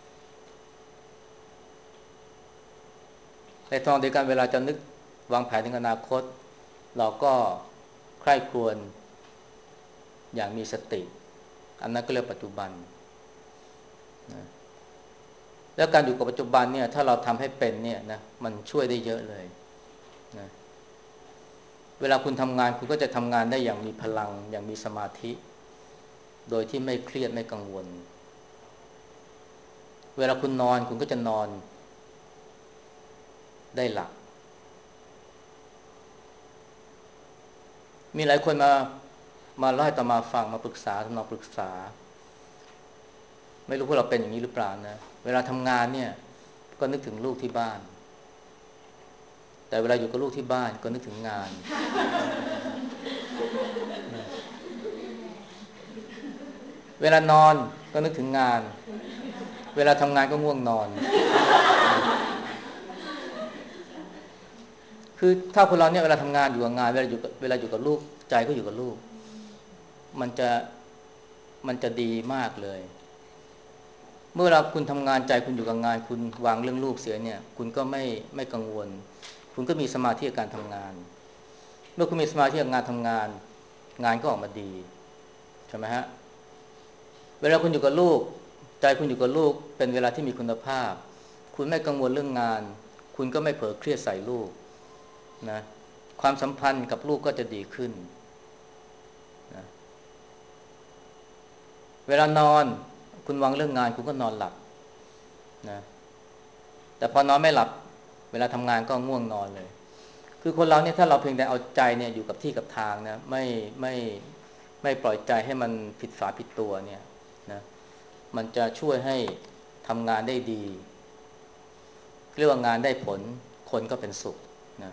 ในทางเดียวกันเวลาจะนึกวางแผนถึงอนาคตเราก็ใคร่ครวญอย่างมีสติอันนั้นก็เรียกปัจจุบันนะแล้วการอยู่กับปัจจุบันเนี่ยถ้าเราทำให้เป็นเนี่ยนะมันช่วยได้เยอะเลยนะเวลาคุณทำงานคุณก็จะทำงานได้อย่างมีพลังอย่างมีสมาธิโดยที่ไม่เครียดไม่กังวลเวลาคุณนอนคุณก็จะนอนได้หลับมีหลายคนมาเล่าให้อาตมาฟังมาปรึกษาทำนองปรึกษาไม่รู้พวกเราเป็นอย่างนี้หรือเปล่านะเวลาทำงานเนี่ยก็นึกถึงลูกที่บ้านแต่เวลาอยู่กับลูกที่บ้านก็นึกถึงงานเวลานอนก็นึกถึงงานเวลาทำงานก็ง่วงนอนคือถ้าคนเราเนี่ยเวลาทำงานอยู่กับงานเวลาอยู่กับลูกใจก็อยู่กับลูกมันจะมันจะดีมากเลยเมื่อเวลาคุณทำงานใจคุณอยู่กับงานคุณวางเรื่องลูกเสียเนี่ยคุณก็ไม่กังวลคุณก็มีสมาธิกับการทำงานเมื่อคุณมีสมาธิกับงานทำงานงานก็ออกมาดีใช่ไหมฮะเวลาคุณอยู่กับลูกใจคุณอยู่กับลูกเป็นเวลาที่มีคุณภาพคุณไม่กังวลเรื่องงานคุณก็ไม่เผลอเครียดใส่ลูกนะความสัมพันธ์กับลูกก็จะดีขึ้นนะเวลานอนคุณวางเรื่องงานคุณก็นอนหลับนะแต่พอนอนไม่หลับเวลาทำงานก็ง่วงนอนเลยคือคนเราเนี่ยถ้าเราเพียงแต่เอาใจเนี่ยอยู่กับที่กับทางนะไม่ปล่อยใจให้มันผิดฝาผิดตัวเนี่ยนะมันจะช่วยให้ทำงานได้ดีเรียกว่างานได้ผลคนก็เป็นสุขนะ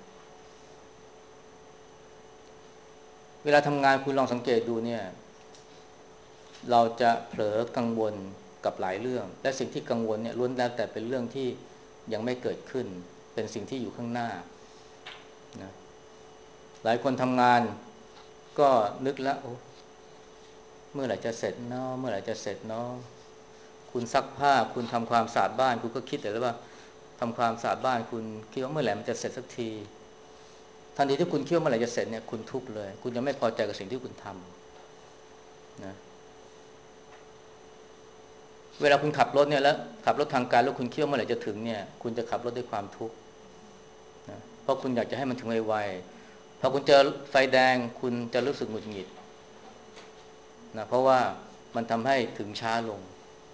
เวลาทำงานคุณลองสังเกตดูเนี่ยเราจะเผลอกังวลกับหลายเรื่องและสิ่งที่กังวลเนี่ยล้วนแล้วแต่เป็นเรื่องที่ยังไม่เกิดขึ้นเป็นสิ่งที่อยู่ข้างหน้านะหลายคนทำงานก็นึกแล้วโอ้เมื่อไหร่จะเสร็จเนาะเมื่อไหร่จะเสร็จเนาะคุณซักผ้าคุณทำความสะอาดบ้านคุณก็คิดแต่ว่าทำความสะอาดบ้านคุณคิดว่าเมื่อไหร่มันจะเสร็จสักทีทันทีที่คุณคิดว่าเมื่อไหร่จะเสร็จเนี่ยคุณทุกข์เลยคุณยังไม่พอใจกับสิ่งที่คุณทำนะเวลาคุณขับรถเนี่ยแล้วขับรถทางไกลแล้วคุณคิดว่าเมื่อไหร่จะถึงเนี่ยคุณจะขับรถด้วยความทุกข์นะเพราะคุณอยากจะให้มันถึงไวๆพอคุณเจอไฟแดงคุณจะรู้สึกหงุดหงิดนะเพราะว่ามันทำให้ถึงช้าลง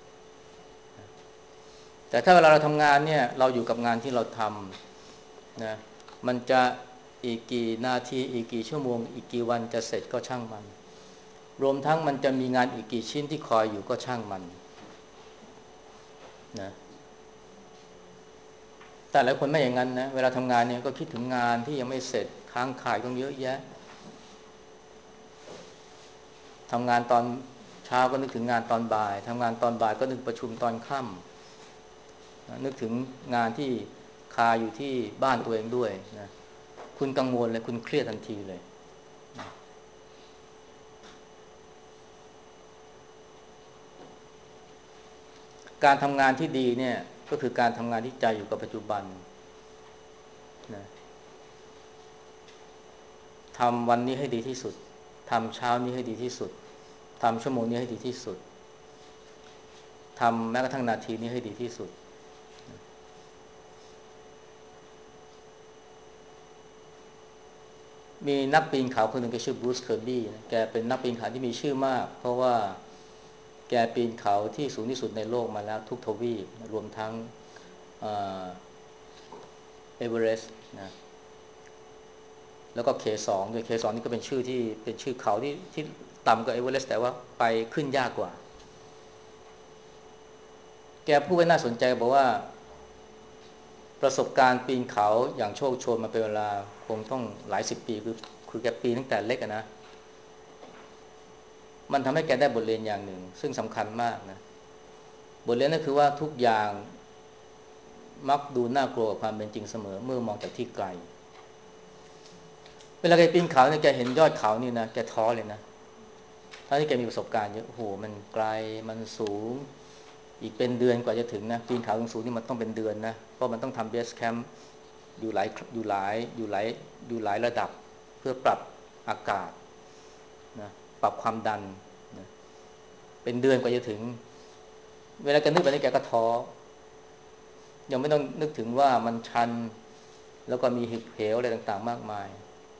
แต่ถ้าเวลาเราทำงานเนี่ยเราอยู่กับงานที่เราทำนะมันจะอีกกี่นาทีอีกกี่ชั่วโมงอีกกี่วันจะเสร็จก็ช่างมันรวมทั้งมันจะมีงานอีกกี่ชิ้นที่คอยอยู่ก็ช่างมันนะแต่หลายคนไม่อย่างนั้นนะเวลาทำงานเนี่ยก็คิดถึงงานที่ยังไม่เสร็จค้างคาต้องเยอะแยะทำงานตอนเช้าก็นึกถึงงานตอนบ่ายทำงานตอนบ่ายก็นึกประชุมตอนค่ำนึกถึงงานที่คาอยู่ที่บ้านตัวเองด้วยนะคุณกังวลเลยคุณเครียดทันทีเลยการทำงานที่ดีเนี่ยก็คือการทำงานที่ใจอยู่กับปัจจุบันนะทำวันนี้ให้ดีที่สุดทำเช้านี้ให้ดีที่สุดทำชั่วโมงนี้ให้ดีที่สุดทำแม้กระทั่งนาทีนี้ให้ดีที่สุดมีนักปีนเขาคนหนึ่งแกชื่อบรูซเคอร์บี้นะแกเป็นนักปีนเขาที่มีชื่อมากเพราะว่าแกปีนเขาที่สูงที่สุดในโลกมาแล้วทุกทวีปรวมทั้งเอเวอเรสต์นะแล้วก็K2ด้วยK2นี่ก็เป็นชื่อที่เป็นชื่อเขาที่ต่ำกว่าเอเวอเรสต์แต่ว่าไปขึ้นยากกว่าแกพูดไว้น่าสนใจบอกว่าประสบการณ์ปีนเขาอย่างโชคโชนมาเป็นเวลาคงต้องหลายสิบปีคือแกปีนตั้งแต่เล็กนะมันทำให้แกได้บทเรียนอย่างหนึ่งซึ่งสำคัญมากนะบทเรียนนั่นคือว่าทุกอย่างมักดูน่ากลัวกว่าความเป็นจริงเสมอเมื่อมองจากที่ไกลเวลาแกปีนเขาเนี่ยแกเห็นยอดเขานี่นะแกท้อเลยนะทั้งที่แกมีประสบการณ์เยอะโอ้โหมันไกลมันสูงอีกเป็นเดือนกว่าจะถึงนะปีนเขาสูงนี่มันต้องเป็นเดือนนะเพราะมันต้องทำเบสแคมป์อยู่หลายระดับเพื่อปรับอากาศนะปรับความดันนะเป็นเดือนกว่าจะถึงเวลาแกนึกไปนี่แกก็ท้อยังไม่ต้องนึกถึงว่ามันชันแล้วก็มีหิบเหวอะไรต่างๆมากมาย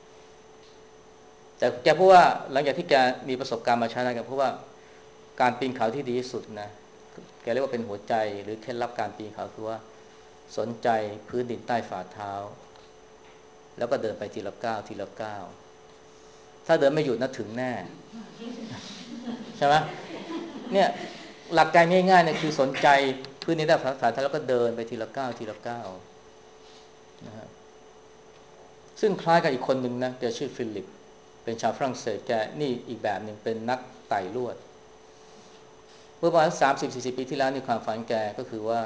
แต่แกพูดว่าหลังจากที่แกมีประสบการณ์มาใช้นะแกพูดว่าการปีนเขาที่ดีที่สุดนะแกเรียกว่าเป็นหัวใจหรือเคล็ดลับการปีนเขาคือว่าสนใจพื้นดินใต้ฝ่าเท้าแล้วก็เดินไปทีละก้าวทีละก้าวถ้าเดินไม่หยุดนะถึงแน่ใช่ไหมเนี่ยหลักการง่ายๆเนี่ยคือสนใจพื้นที่ด้านภาษาไทยแล้วก็เดินไปทีละก้าวทีละก้าวนะฮะซึ่งคล้ายกับอีกคนหนึ่งนะแกชื่อฟิลิปเป็นชาวฝรั่งเศสแกนี่อีกแบบหนึ่งเป็นนักไต่ลวดเมื่อประมาณ30-40 ปีที่แล้วนี่ความฝันแกก็คือว่า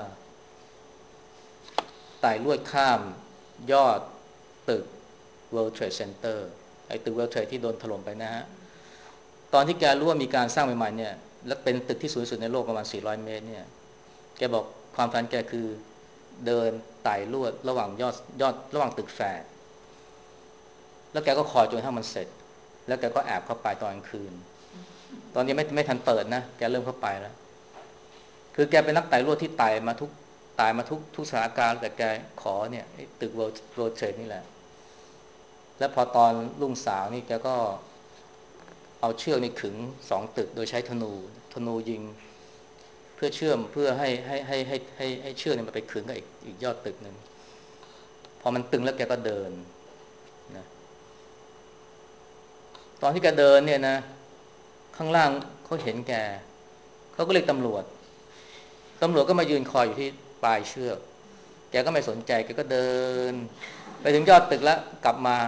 ไต่ลวดข้ามยอดตึก World Trade Center ไอ้ตึก World Trade ที่โดนถล่มไปนะฮะตอนที่แกรู้ว่ามีการสร้างใหม่ๆเนี่ยและเป็นตึกที่สูงที่สุดในโลกประมาณ400 เมตรเนี่ยแกบอกความฝันแกคือเดินไต่ลวดระหว่างยอดระหว่างตึกแฝดแล้วแกก็คอยจนกระทั่งมันเสร็จแล้วแกก็แอบเข้าไปตอนกลางคืนตอนนี้ไม่ทันเปิดนะแกเริ่มเข้าไปแล้วคือแกเป็นนักไต่ลวดที่ไต่มาทุกสถานการณ์แต่แกขอเนี่ยตึก World Trade นี่แหละแล้วพอตอนรุ่งสางนี่แกก็เอาเชือกนี่ขึง2 ตึกโดยใช้ธนูยิงเพื่อเชื่อมเพื่อให้เชือกเนี่ยมันไปขึงกับอีกยอดตึกหนึ่งพอมันตึงแล้วแกก็เดินนะตอนที่แกเดินเนี่ยนะข้างล่างเขาเห็นแกเขาก็เรียกตำรวจก็มายืนคอยอยู่ที่ปลายเชือกแกก็ไม่สนใจแกก็เดินไปถึงยอดตึกแล้วกลับมา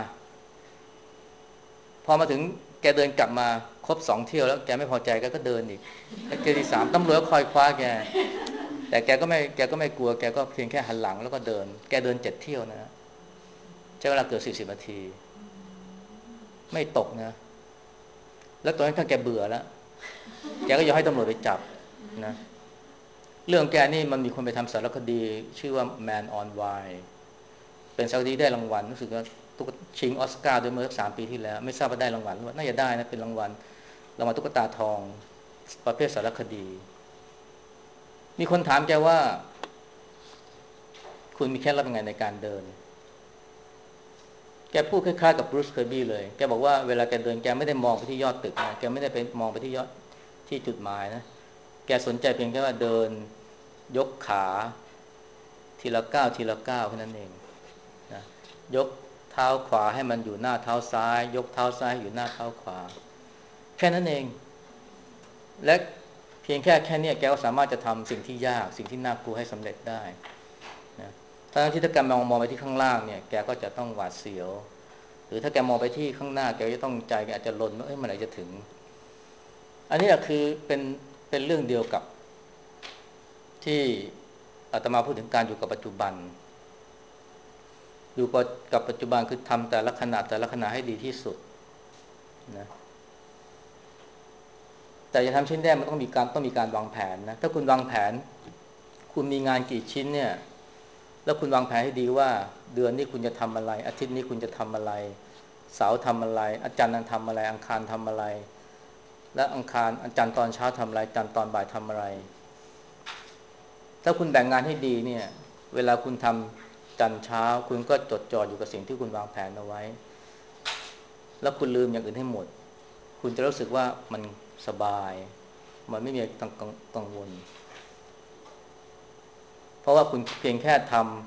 พอมาถึงแกเดินกลับมาครบ2 เที่ยวแล้วแกไม่พอใจแกก็เดินอีกแล้วเที่ยวที่ 3ตำรวจคอยคว้าแกแต่แกก็ไม่กลัวแกก็เพียงแค่หันหลังแล้วก็เดินแกเดิน7 เที่ยวนะใช้เวลาเกือบ40 นาทีไม่ตกนะแล้วตอนนั้นถ้าแกเบื่อแล้วแกก็ยอมให้ตำรวจไปจับนะเรื่องแกนี่มันมีคนไปทำสารคดีชื่อว่า Man on Wire เป็นสารคดีได้รางวัลรู้สึกว่าชิงออสการ์ด้วยเมื่อ3 ปีที่แล้วไม่ทราบว่าได้รางวัลหรือว่าน่าจะได้นะเป็นรางวัลตุ๊กตาทองประเภทสารคดีมีคนถามแกว่าคุณมีเคล็ดลับยังไงในการเดินแกพูดคล้ายๆกับบรูซเคอร์บี้เลยแกบอกว่าเวลาแกเดินแกไม่ได้มองไปที่ยอดตึกนะแกไม่ได้ไปมองไปที่ยอดที่จุดหมายนะแกสนใจเพียงแค่ว่าเดินยกขาทีละก้าวทีละก้าวแค่นั้นเองนะยกเท้าขวาให้มันอยู่หน้าเท้าซ้ายยกเท้าซ้ายอยู่หน้าเท้าขวาแค่นั้นเองและเพียงแค่นี้แกก็สามารถจะทำสิ่งที่ยากสิ่งที่น่ากลัวให้สำเร็จได้นะทั้งที่ถ้าแกมองไปที่ข้างล่างเนี่ยแกก็จะต้องหวาดเสียวหรือถ้าแกมองไปที่ข้างหน้าแกจะต้องใจแกอาจจะลนว่าเมื่อไหร่จะถึงอันนี้คือเป็นเรื่องเดียวกับที่อาตมาพูดถึงการอยู่กับปัจจุบันอยู่กับปัจจุบันคือทำแต่ละขณะให้ดีที่สุดนะแต่จะทำชิ้นได้มันต้องมีการวางแผนนะถ้าคุณวางแผนคุณมีงานกี่ชิ้นเนี่ยแล้วคุณวางแผนให้ดีว่าเดือนนี้คุณจะทำอะไรอาทิตย์นี้คุณจะทำอะไรเสาร์ทำอะไรอาจารย์ทำอะไรอังคารทำอะไรและอังคารอาจารย์ตอนเช้าทำอะไรอาจารย์ตอนบ่ายทำอะไรถ้าคุณแบ่งงานให้ดีเนี่ยเวลาคุณทำจันทร์เช้าคุณก็จดจ่ออยู่กับสิ่งที่คุณวางแผนเอาไว้แล้วคุณลืมอย่างอื่นให้หมดคุณจะรู้สึกว่ามันสบายมันไม่มีกังวลเพราะว่าคุณเพียงแค่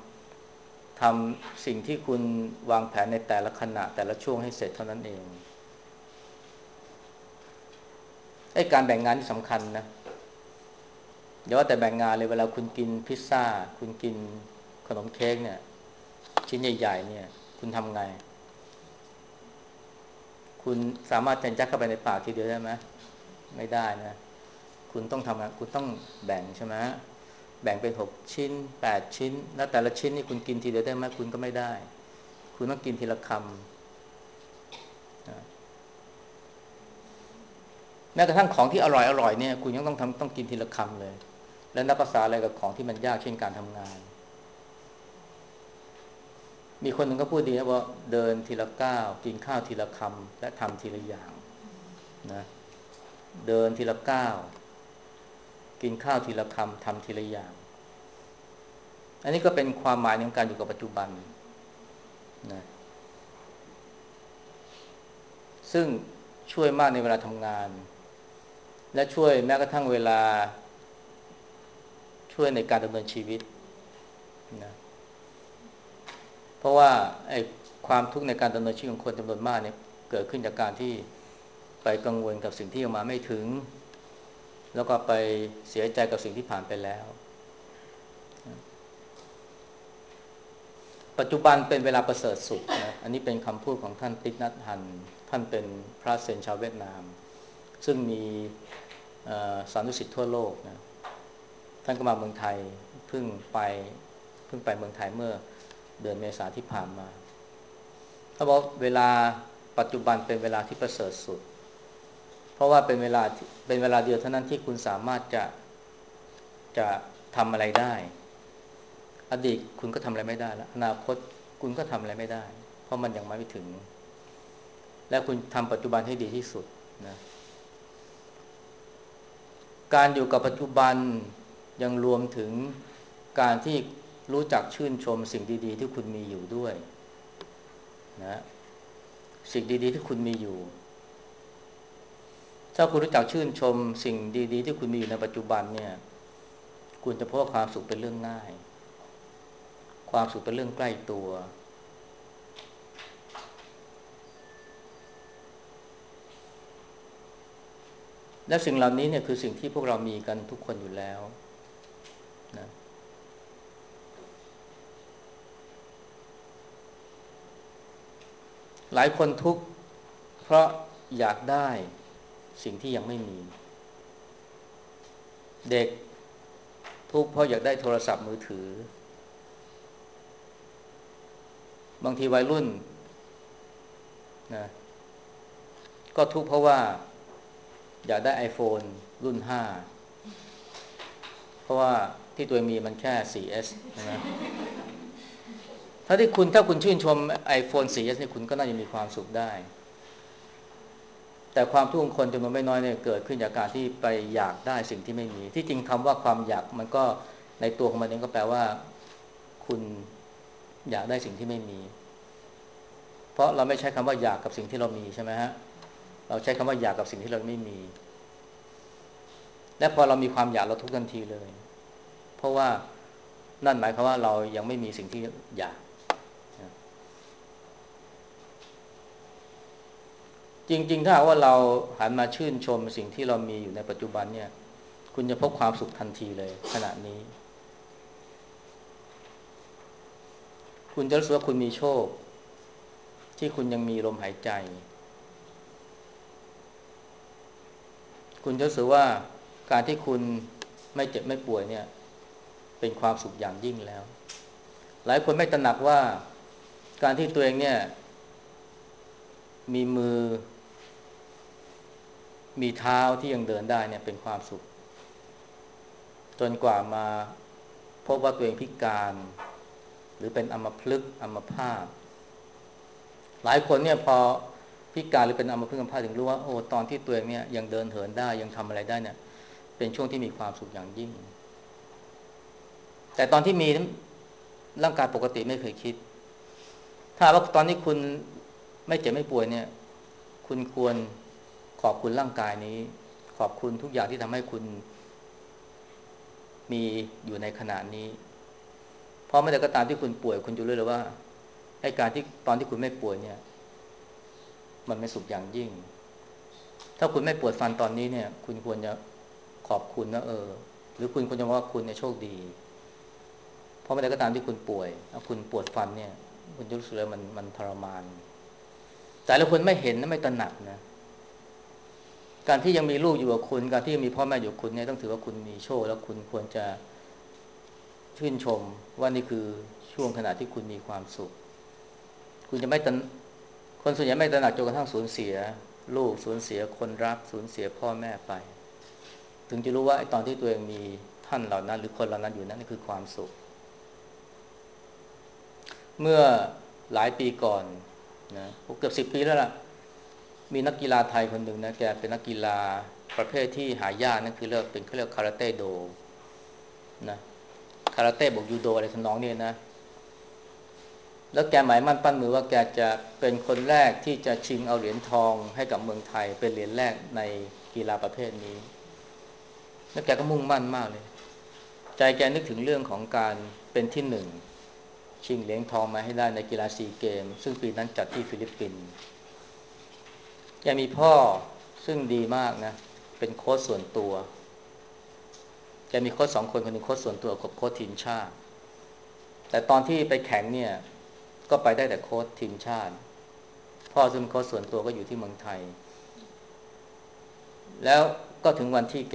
ทำสิ่งที่คุณวางแผนในแต่ละขณะแต่ละช่วงให้เสร็จเท่านั้นเองไอ้การแบ่งงานที่สำคัญนะอย่าว่าแต่แบ่งงานเลยเวลาคุณกินพิซซ่าคุณกินขนมเค้กเนี่ยชิ้นใหญ่ๆเนี่ยคุณทำไงคุณสามารถจะยัดเข้าไปในปากทีเดียวได้ไหมไม่ได้นะคุณต้องทำงานคุณต้องแบ่งใช่ไหมแบ่งเป็น6 ชิ้น8 ชิ้นแล้วแต่ละชิ้นนี่คุณกินทีเดียวได้ไหมคุณก็ไม่ได้คุณต้องกินทีละคำ แม้กระทั่งของที่อร่อยเนี่ยคุณยังต้องกินทีละคำเลยแล้วนับภาษาอะไรกับของที่มันยากเช่นการทำงานมีคนหนึ่งก็พูดดีนะว่าเดินทีละก้าวกินข้าวทีละคำและทำทีละอย่างนะเดินทีละก้าวกินข้าวทีละคำทำทีละอย่างอันนี้ก็เป็นความหมายของการอยู่กับปัจจุบันนะซึ่งช่วยมากในเวลาทำงานและช่วยแม้กระทั่งเวลาช่วยในการดำเนินชีวิตนะเพราะว่าไอ้ความทุกข์ในการดำเนินชีวิตของคนจำนวนมากเนี่ยเกิดขึ้นจากการที่ไปกังวลกับสิ่งที่ยังมาไม่ถึงแล้วก็ไปเสียใจกับสิ่งที่ผ่านไปแล้วปัจจุบันเป็นเวลาประเสริฐสุดนะอันนี้เป็นคำพูดของท่านติ๊กนัทฮันท่านเป็นพระเซนชาวเวียดนามซึ่งมีสานุสิทธิ์ทั่วโลกนะท่านก็มาเมืองไทยเพิ่งไปเพิ่งไปเมืองไทยเมื่อเดือนเมษาที่ผ่านมาเขาบอกเวลาปัจจุบันเป็นเวลาที่ประเสริฐสุดเพราะว่าเป็นเวลาเดียวเท่านั้นที่คุณสามารถจะทำอะไรได้อดีตคุณก็ทำอะไรไม่ได้แล้วอนาคตคุณก็ทำอะไรไม่ได้เพราะมันยังไม่ถึงและคุณทำปัจจุบันให้ดีที่สุดนะการอยู่กับปัจจุบันยังรวมถึงการที่รู้จักชื่นชมสิ่งดีๆที่คุณมีอยู่ด้วยนะสิ่งดีๆที่คุณมีอยู่ถ้าคุณรู้จักชื่นชมสิ่งดีๆที่คุณมีอยู่ในปัจจุบันเนี่ยคุณจะพบว่าความสุขเป็นเรื่องง่ายความสุขเป็นเรื่องใกล้ตัวและสิ่งเหล่านี้เนี่ยคือสิ่งที่พวกเรามีกันทุกคนอยู่แล้วนะหลายคนทุกข์เพราะอยากได้สิ่งที่ยังไม่มีเด็กทุกข์เพราะอยากได้โทรศัพท์มือถือบางทีวัยรุ่นนะก็ทุกข์เพราะว่าอยากได้ iPhone รุ่น5เพราะว่าที่ตัวเองมีมันแค่ 4S นะถ้าคุณชื่นชม iPhone 4S เนี่ยคุณก็น่าจะมีความสุขได้แต่ความทุกข์ของคนจำนวนไม่น้อยเนี่ยเกิดขึ้นจากการที่ไปอยากได้สิ่งที่ไม่มีที่จริงคำว่าความอยากมันก็ในตัวของมันเองก็แปลว่าคุณอยากได้สิ่งที่ไม่มีเพราะเราไม่ใช้คำว่าอยากกับสิ่งที่เรามีใช่ไหมฮะเราใช้คำว่าอยากกับสิ่งที่เราไม่มีและพอเรามีความอยากเราทุกข์ทันทีเลยเพราะว่านั่นหมายความว่าเรายังไม่มีสิ่งที่อยากจริงๆถ้าว่าเราหันมาชื่นชมสิ่งที่เรามีอยู่ในปัจจุบันเนี่ยคุณจะพบความสุขทันทีเลยขณะนี้คุณจะรู้สึกว่าคุณมีโชคที่คุณยังมีลมหายใจคุณจะรู้สึกว่าการที่คุณไม่เจ็บไม่ป่วยเนี่ยเป็นความสุขอย่างยิ่งแล้วหลายคนไม่ตระหนักว่าการที่ตัวเองเนี่ยมีมือมีเท้าที่ยังเดินได้เนี่ยเป็นความสุขจนกว่ามาพบว่าตัวเองพิการหรือเป็นอัมพฤกษ์อัมพาตหลายคนเนี่ยพอพิการหรือเป็นอัมพฤกษ์อัมพาตถึงรู้ว่าโอ้ตอนที่ตัวเองเนี่ยยังเดินเหินได้ยังทำอะไรได้เนี่ยเป็นช่วงที่มีความสุขอย่างยิ่งแต่ตอนที่มีร่างกายปกติไม่เคยคิดถ้าว่าตอนนี้คุณไม่เจ็บไม่ป่วยเนี่ยคุณควรขอบคุณร่างกายนี้ขอบคุณทุกอย่างที่ทำให้คุณมีอยู่ในขณะนี้เพราะเมื่อใดก็ตามที่คุณป่วยคุณจะรู้เลยว่าไอ้การที่ตอนที่คุณไม่ป่วยเนี่ยมันไม่สุขอย่างยิ่งถ้าคุณไม่ปวดฟันตอนนี้เนี่ยคุณควรจะขอบคุณนะหรือคุณควรจะว่าคุณเนี่ยโชคดีเพราะเมื่อใดก็ตามที่คุณป่วยแล้วคุณปวดฟันเนี่ยคุณจะรู้สึกเลยมันทรมานแต่ละคนไม่เห็นนะไม่ตระหนักนะการที่ยังมีลูกอยู่กับคุณการที่ยังมีพ่อแม่อยู่กับคุณเนี่ยต้องถือว่าคุณมีโชคแล้วคุณควรจะชื่นชมว่านี่คือช่วงขณะที่คุณมีความสุขคุณจะไม่ตระคนส่วนใหญ่ไม่ตระหนักจนกระทั่งสูญเสียลูกสูญเสียคนรักสูญเสียพ่อแม่ไปถึงจะรู้ว่าไอ้ตอนที่ตัวเองมีท่านเหล่านั้นหรือคนเหล่านั้นอยู่นั้นนั่นคือความสุขเมื่อหลายปีก่อนนะเกือบ10 ปีแล้วล่ะมีนักกีฬาไทยคนหนึ่งนะแกเป็นนักกีฬาประเภทที่หายากนั่นคือเขาเรียกคาราเต้โดนะคาราเต้บวกยูโดอะไรทำนองนี้นะแล้วแกหมายมั่นปั้นมือว่าแกจะเป็นคนแรกที่จะชิงเอาเหรียญทองให้กับเมืองไทยเป็นเหรียญแรกในกีฬาประเภทนี้แล้วแกก็มุ่งมั่นมากเลยใจแกนึกถึงเรื่องของการเป็นที่หนึ่งชิงเหรียญทองมาให้ได้ในกีฬาซีเกมซึ่งปีนั้นจัดที่ฟิลิปปินส์แกมีพ่อซึ่งดีมากนะเป็นโค้ชส่วนตัวแกมีโค้ช2 คนคนหนึ่งโค้ชส่วนตัวกับโค้ชทีมชาติแต่ตอนที่ไปแข่งเนี่ยก็ไปได้แต่โค้ชทีมชาติพ่อซึ่งเป็นโค้ชส่วนตัวก็อยู่ที่เมืองไทยแล้วก็ถึงวันที่แก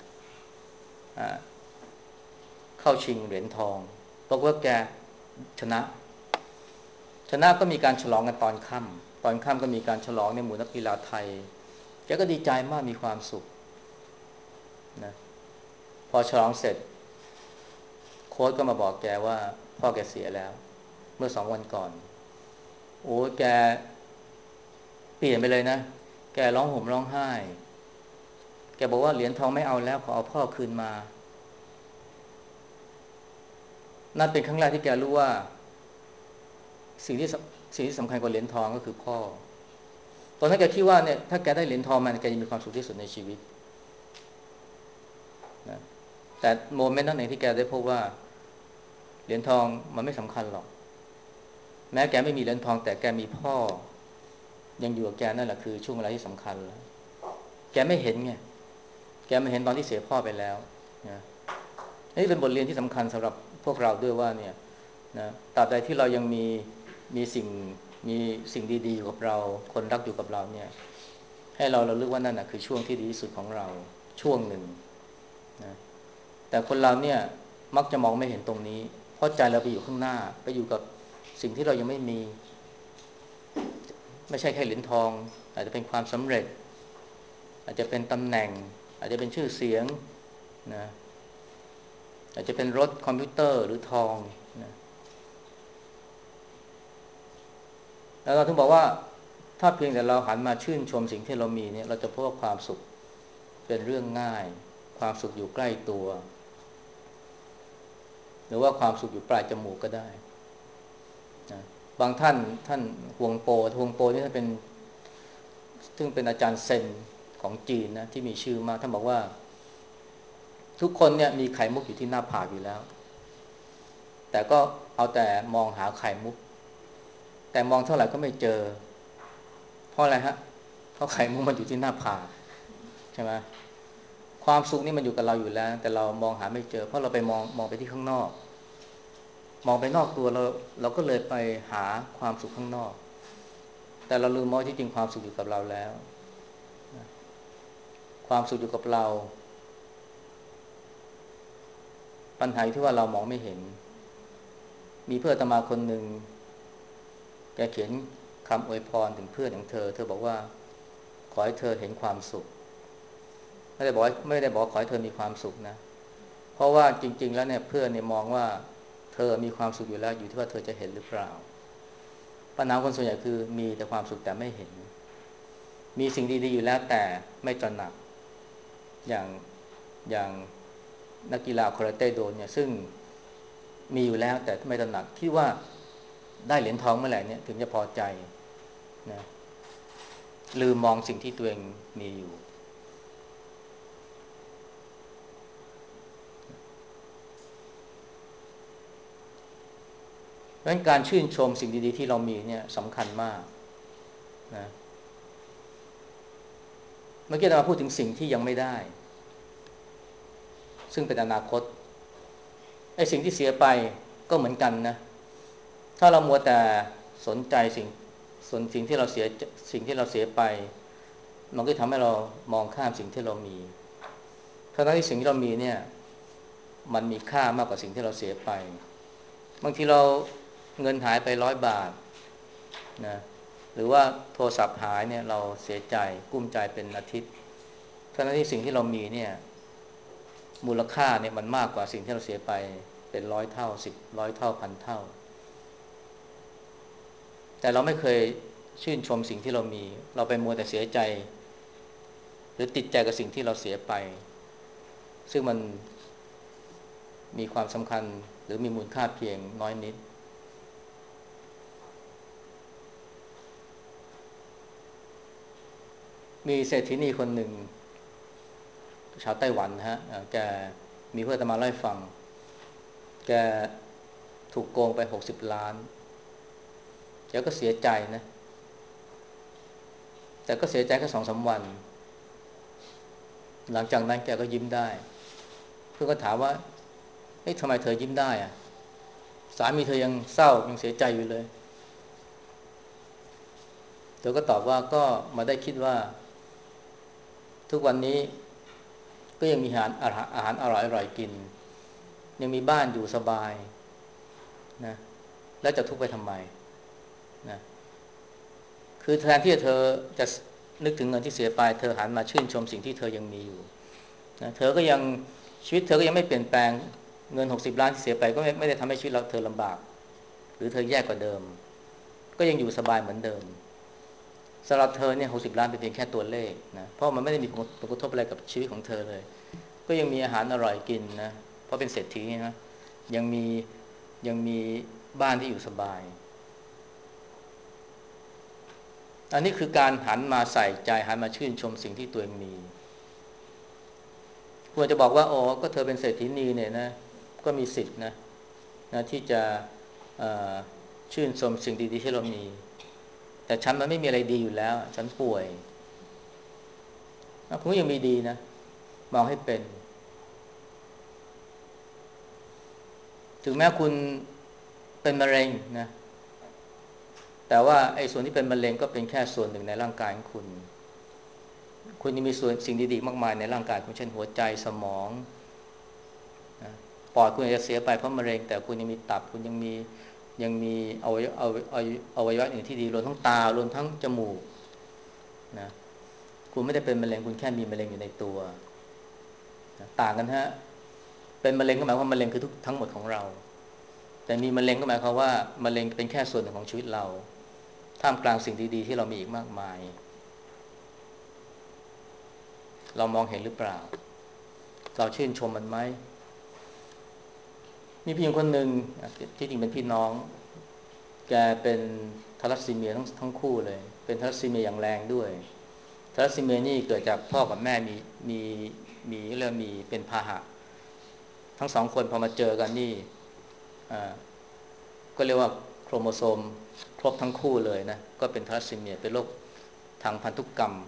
เข้าชิงเหรียญทองปรากฏว่าแกชนะก็มีการฉลองกันตอนค่ำก็มีการฉลองในหมู่นักกีฬาไทยแกก็ดีใจมากมีความสุขนะพอฉลองเสร็จโค้ชก็มาบอกแกว่าพ่อแกเสียแล้วเมื่อ2 วันก่อนโอ้แกเปลี่ยนไปเลยนะแกร้องห่มร้องไห้แกบอกว่าเหรียญทองไม่เอาแล้วขอเอาพ่อคืนมานั่นเป็นครั้งแรกที่แกรู้ว่าสิ่งที่สิ่งที่สำคัญกว่าเหรียญทองก็คือพ่อตอนนั้นแกคิดว่าเนี่ยถ้าแกได้เหรียญทองมาแกจะมีความสุขที่สุดในชีวิตนะแต่โมเมนต์นั้นเองที่แกได้พบว่าเหรียญทองมันไม่สำคัญหรอกแม้แกไม่มีเหรียญทองแต่แกมีพ่อยังอยู่กับแกนั่นแหละคือช่วงเวลาที่สำคัญแล้วแกไม่เห็นไงแกไม่เห็นตอนที่เสียพ่อไปแล้วนะนี่เป็นบทเรียนที่สำคัญสำหรับพวกเราด้วยว่าเนี่ยนะตราบใดที่เรายังมีสิ่งมีสิ่งดีๆอยู่กับเราคนรักอยู่กับเราเนี่ยให้เราระลึกว่านั่นนะคือช่วงที่ดีที่สุดของเราช่วงหนึ่งนะแต่คนเราเนี่ยมักจะมองไม่เห็นตรงนี้เพราะใจเราไปอยู่ข้างหน้าไปอยู่กับสิ่งที่เรายังไม่มีไม่ใช่แค่เหรียญทองอาจจะเป็นความสำเร็จอาจจะเป็นตำแหน่งอาจจะเป็นชื่อเสียงนะอาจจะเป็นรถคอมพิวเตอร์หรือทองนะแล้วเราถึงบอกว่าถ้าเพียงแต่เราหันมาชื่นชมสิ่งที่เรามีเนี่ยเราจะพบว่าความสุขเป็นเรื่องง่ายความสุขอยู่ใกล้ตัวหรือว่าความสุขอยู่ปลายจมูกก็ได้นะบางท่านฮวงโปนี่ท่านเป็นซึ่งเป็นอาจารย์เซนของจีนนะที่มีชื่อมากท่านบอกว่าทุกคนเนี่ยมีไข่มุกอยู่ที่หน้าผากอยู่แล้วแต่ก็เอาแต่มองหาไข่มุกแต่มองเท่าไหร่ก็ไม่เจอเพราะอะไรฮะเพราะไข่มุกมันอยู่ที่หน้าผากใช่ไหมความสุขนี่มันอยู่กับเราอยู่แล้วแต่เรามองหาไม่เจอเพราะเราไปมองไปที่ข้างนอกมองไปนอกตัวเราก็เลยไปหาความสุขข้างนอกแต่เราลืมมองที่จริงความสุขอยู่กับเราแล้วความสุขอยู่กับเราปัญหาที่ว่าเรามองไม่เห็นมีเพื่อนอาตมาคนหนึ่งแกเขียนคำอวยพรถึงเพื่อนของเธอบอกว่าขอให้เธอเห็นความสุขไม่ได้บอกขอให้เธอมีความสุขนะเพราะว่าจริงๆแล้วเนี่ยเพื่อนเนี่ยมองว่าเธอมีความสุขอยู่แล้วอยู่ที่ว่าเธอจะเห็นหรือเปล่าปัญหาคนส่วนใหญ่คือมีแต่ความสุขแต่ไม่เห็นมีสิ่งดีๆอยู่แล้วแต่ไม่ตระหนักอย่างอย่างนักกีฬาคาราเต้โดเนี่ยซึ่งมีอยู่แล้วแต่ไม่ตระหนักคิดว่าได้เหรียญทองเมื่อไหร่เนี่ยถึงจะพอใจนะลืมมองสิ่งที่ตัวเองมีอยู่เพราะฉะนั้นการชื่นชมสิ่งดีๆที่เรามีเนี่ยสำคัญมากนะเมื่อกี้เราพูดถึงสิ่งที่ยังไม่ได้ซึ่งเป็นอนาคตไอ้สิ่งที่เสียไปก็เหมือนกันนะถ้าเรามัวแต่สนใจสิ่งที่เราเสียสิ่งที่เราเสียไปมันก็ทำให้เรามองข้ามสิ่งที่เรามีทั้งที่สิ่งที่เรามีเนี่ยมันมีค่ามากกว่าสิ่งที่เราเสียไปบางทีเราเงินหายไป100 บาทนะหรือว่าโทรศัพท์หายเนี่ยเราเสียใจกุ้มใจเป็นอาทิตย์ทั้งที่สิ่งที่เรามีเนี่ยมูลค่าเนี่ยมันมากกว่าสิ่งที่เราเสียไปเป็น100 เท่า10 100 เท่า1,000 เท่าแต่เราไม่เคยชื่นชมสิ่งที่เรามีเราไปมัวแต่เสียใจหรือติดใจกับสิ่งที่เราเสียไปซึ่งมันมีความสำคัญหรือมีมูลค่าเพียงน้อยนิดมีเศรษฐินีคนหนึ่งชาวไต้หวันนะฮะแกมีเพื่อนอาตมาเล่าให้ฟังแกถูกโกงไป60 ล้านแกก็เสียใจนะแต่ก็เสียใจแค่2-3 วันหลังจากนั้นแกก็ยิ้มได้เพื่อนก็ถามว่าเฮ้ยทำไมเธอยิ้มได้อะสามีเธอยังเศร้ายังเสียใจอยู่เลยเธอก็ตอบว่าก็มาได้คิดว่าทุกวันนี้ก็ยังมีอาหารอร่อยๆกินยังมีบ้านอยู่สบายนะแล้วจะทุกข์ไปทำไมนะคือแทนที่เธอจะนึกถึงเงินที่เสียไปเธอหันมาชื่นชมสิ่งที่เธอยังมีอยู่นะเธอก็ยังชีวิตเธอก็ยังไม่เปลี่ยนแปลงเงิน60 ล้านที่เสียไปก็ไม่ได้ทำให้ชีวิตเราเธอลำบากหรือเธอแย่กว่าเดิมก็ยังอยู่สบายเหมือนเดิมสำหรับเธอเนี่ย60 ล้านเป็นเพียงแค่ตัวเลขนะเพราะมันไม่ได้มีผลกระทบอะไรกับชีวิตของเธอเลยก็ยังมีอาหารอร่อยกินนะเพราะเป็นเศรษฐีนะยังมียังมีบ้านที่อยู่สบายอันนี้คือการหันมาใส่ใจหันมาชื่นชมสิ่งที่ตัวเองมีควรจะบอกว่าอ๋อก็เธอเป็นเศรษฐีนีเนี่ยนะก็มีสิทธินะที่จะชื่นชมสิ่งดีๆที่เรามีแต่ฉันมันไม่มีอะไรดีอยู่แล้วฉันป่วยคุณก็ยังมีดีนะมองให้เป็นถึงแม้คุณเป็นมะเร็งนะแต่ว่าไอ้ส่วนที่เป็นมะเร็งก็เป็นแค่ส่วนหนึ่งในร่างกายของคุณคุณยังมีส่วนสิ่งดีๆมากมายในร่างกายคุณเช่นหัวใจสมองนะปอดคุณอาจจะเสียไปเพราะมะเร็งแต่คุณยังมีตับคุณยังมีอวัยวะอื่นที่ดีรวมทั้งตารวมทั้งจมูกนะคุณไม่ได้เป็นมะเร็งคุณแค่มีมะเร็งอยู่ในตัวนะต่างกันฮะเป็นมะเร็งก็หมายความว่ามะเร็งคือทั้งหมดของเราแต่มีมะเร็งก็หมายความว่ามะเร็งเป็นแค่ส่วนหนึ่งของชีวิตเราท่ามกลางสิ่งดีๆที่เรามีอีกมากมายเรามองเห็นหรือเปล่าเราชื่นชมมันไหมมีพี่หญิงคนหนึ่งที่จริงเป็นพี่น้องแกเป็นทาลัสซีเมียทั้งคู่เลยเป็นทาลัสซีเมียอย่างแรงด้วยทาลัสซีเมียนี่เกิดจากพ่อกับแม่มีมีเป็นพาหะทั้ง2 คนพอมาเจอกันนี่ก็เรียกว่าโครโมโซมครบทั้งคู่เลยนะก็เป็นทาลัสซีเมียเป็นโรคทางพันธุกรรม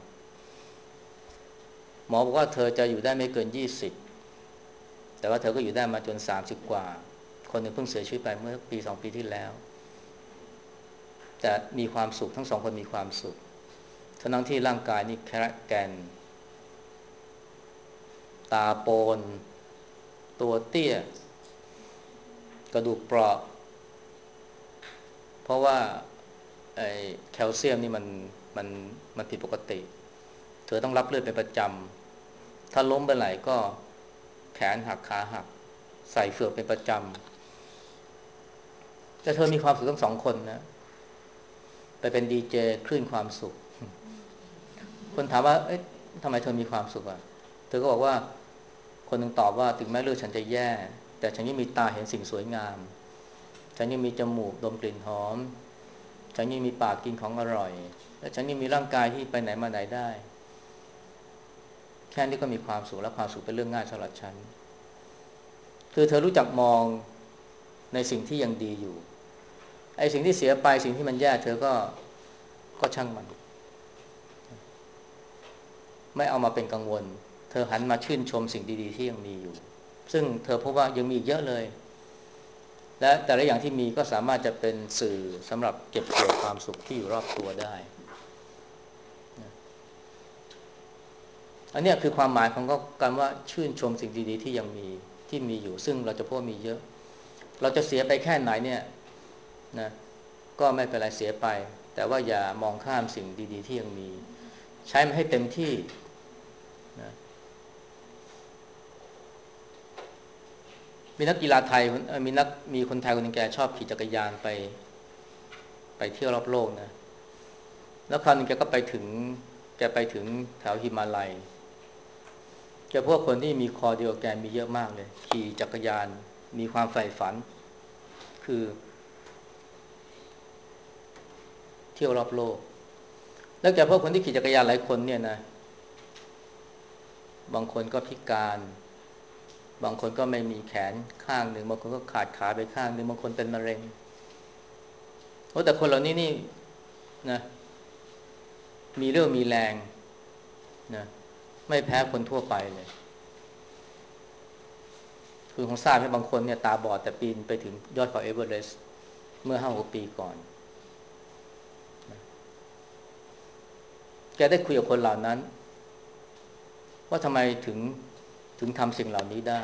หมอบอกว่าเธอจะอยู่ได้ไม่เกิน20แต่ว่าเธอก็อยู่ได้มาจน30กว่าคนหนึ่งเพิ่งเสียชีวิตไปเมื่อ1-2 ปีที่แล้วแต่มีความสุขทั้ง2 คนมีความสุขทั้งที่ร่างกายนี่แคระแกนตาโปนตัวเตี้ยกระดูกเปราะเพราะว่าไอ้แคลเซียมนี่มันมันผิดปกติเธอต้องรับเลือดเป็นประจำถ้าล้มไปไหนก็แขนหักขาหักใส่เฟือกเป็นประจำแต่เธอมีความสุขทั้ง2 คนนะไปเป็นดีเจคลื่นความสุขคนถามว่าเอ๊ะทำไมเธอมีความสุขอ่ะเธอก็บอกว่าคนหนึ่งตอบว่าถึงแม้เลือดฉันจะแย่แต่ฉันยังมีตาเห็นสิ่งสวยงามฉันยังมีจมูกดมกลิ่นหอมฉันยังมีปากกินของอร่อยและฉันยังมีร่างกายที่ไปไหนมาไหนได้แค่นี้ก็มีความสุขและความสุขเป็นเรื่องง่ายสำหรับฉันคือเธอรู้จักมองในสิ่งที่ยังดีอยู่ไอ้สิ่งที่เสียไปสิ่งที่มันแย่เธอก็ช่างมันไม่เอามาเป็นกังวลเธอหันมาชื่นชมสิ่งดีๆที่ยังมีอยู่ซึ่งเธอพบว่ายังมีอีกเยอะเลยและแต่ละอย่างที่มีก็สามารถจะเป็นสื่อสำหรับเก็บเกี่ยวความสุขที่อยู่รอบตัวได้อันนี้คือความหมายของการว่าชื่นชมสิ่งดีๆที่ยังมีที่มีอยู่ซึ่งเราจะพบว่ามีเยอะเราจะเสียไปแค่ไหนเนี่ยนะก็ไม่เป็นไรเสียไปแต่ว่าอย่ามองข้ามสิ่งดีๆที่ยังมีใช้มันให้เต็มที่นะมีนักกีฬาไทยมีคนไทยคนหนึงแกชอบขี่จักรยานไปเที่ยวรอบโลกนะแล้วคราวนึงแกไปถึงแถวหิมาลัยแกพวกคนที่มีคอเดียวแกมีเยอะมากเลยขี่จักรยานมีความใฝ่ฝันคือเที่ยวรอบโลกแล้วแกพวกคนที่ขี่จักรยานหลายคนเนี่ยนะบางคนก็พิการบางคนก็ไม่มีแขนข้างหนึ่งบางคนก็ขาดขาไปข้างหนึ่งบางคนเป็นมะเร็งโอ้แต่คนเหล่านี้นี่นะมีเรื่องมีแรงนะไม่แพ้คนทั่วไปเลยคือคงทราบไหมบางคนเนี่ยตาบอดแต่ปีนไปถึงยอดเขาเอเวอเรสต์เมื่อ5-6 ปีก่อนแกได้คุยกับคนเหล่านั้นว่าทำไมถึงทำสิ่งเหล่านี้ได้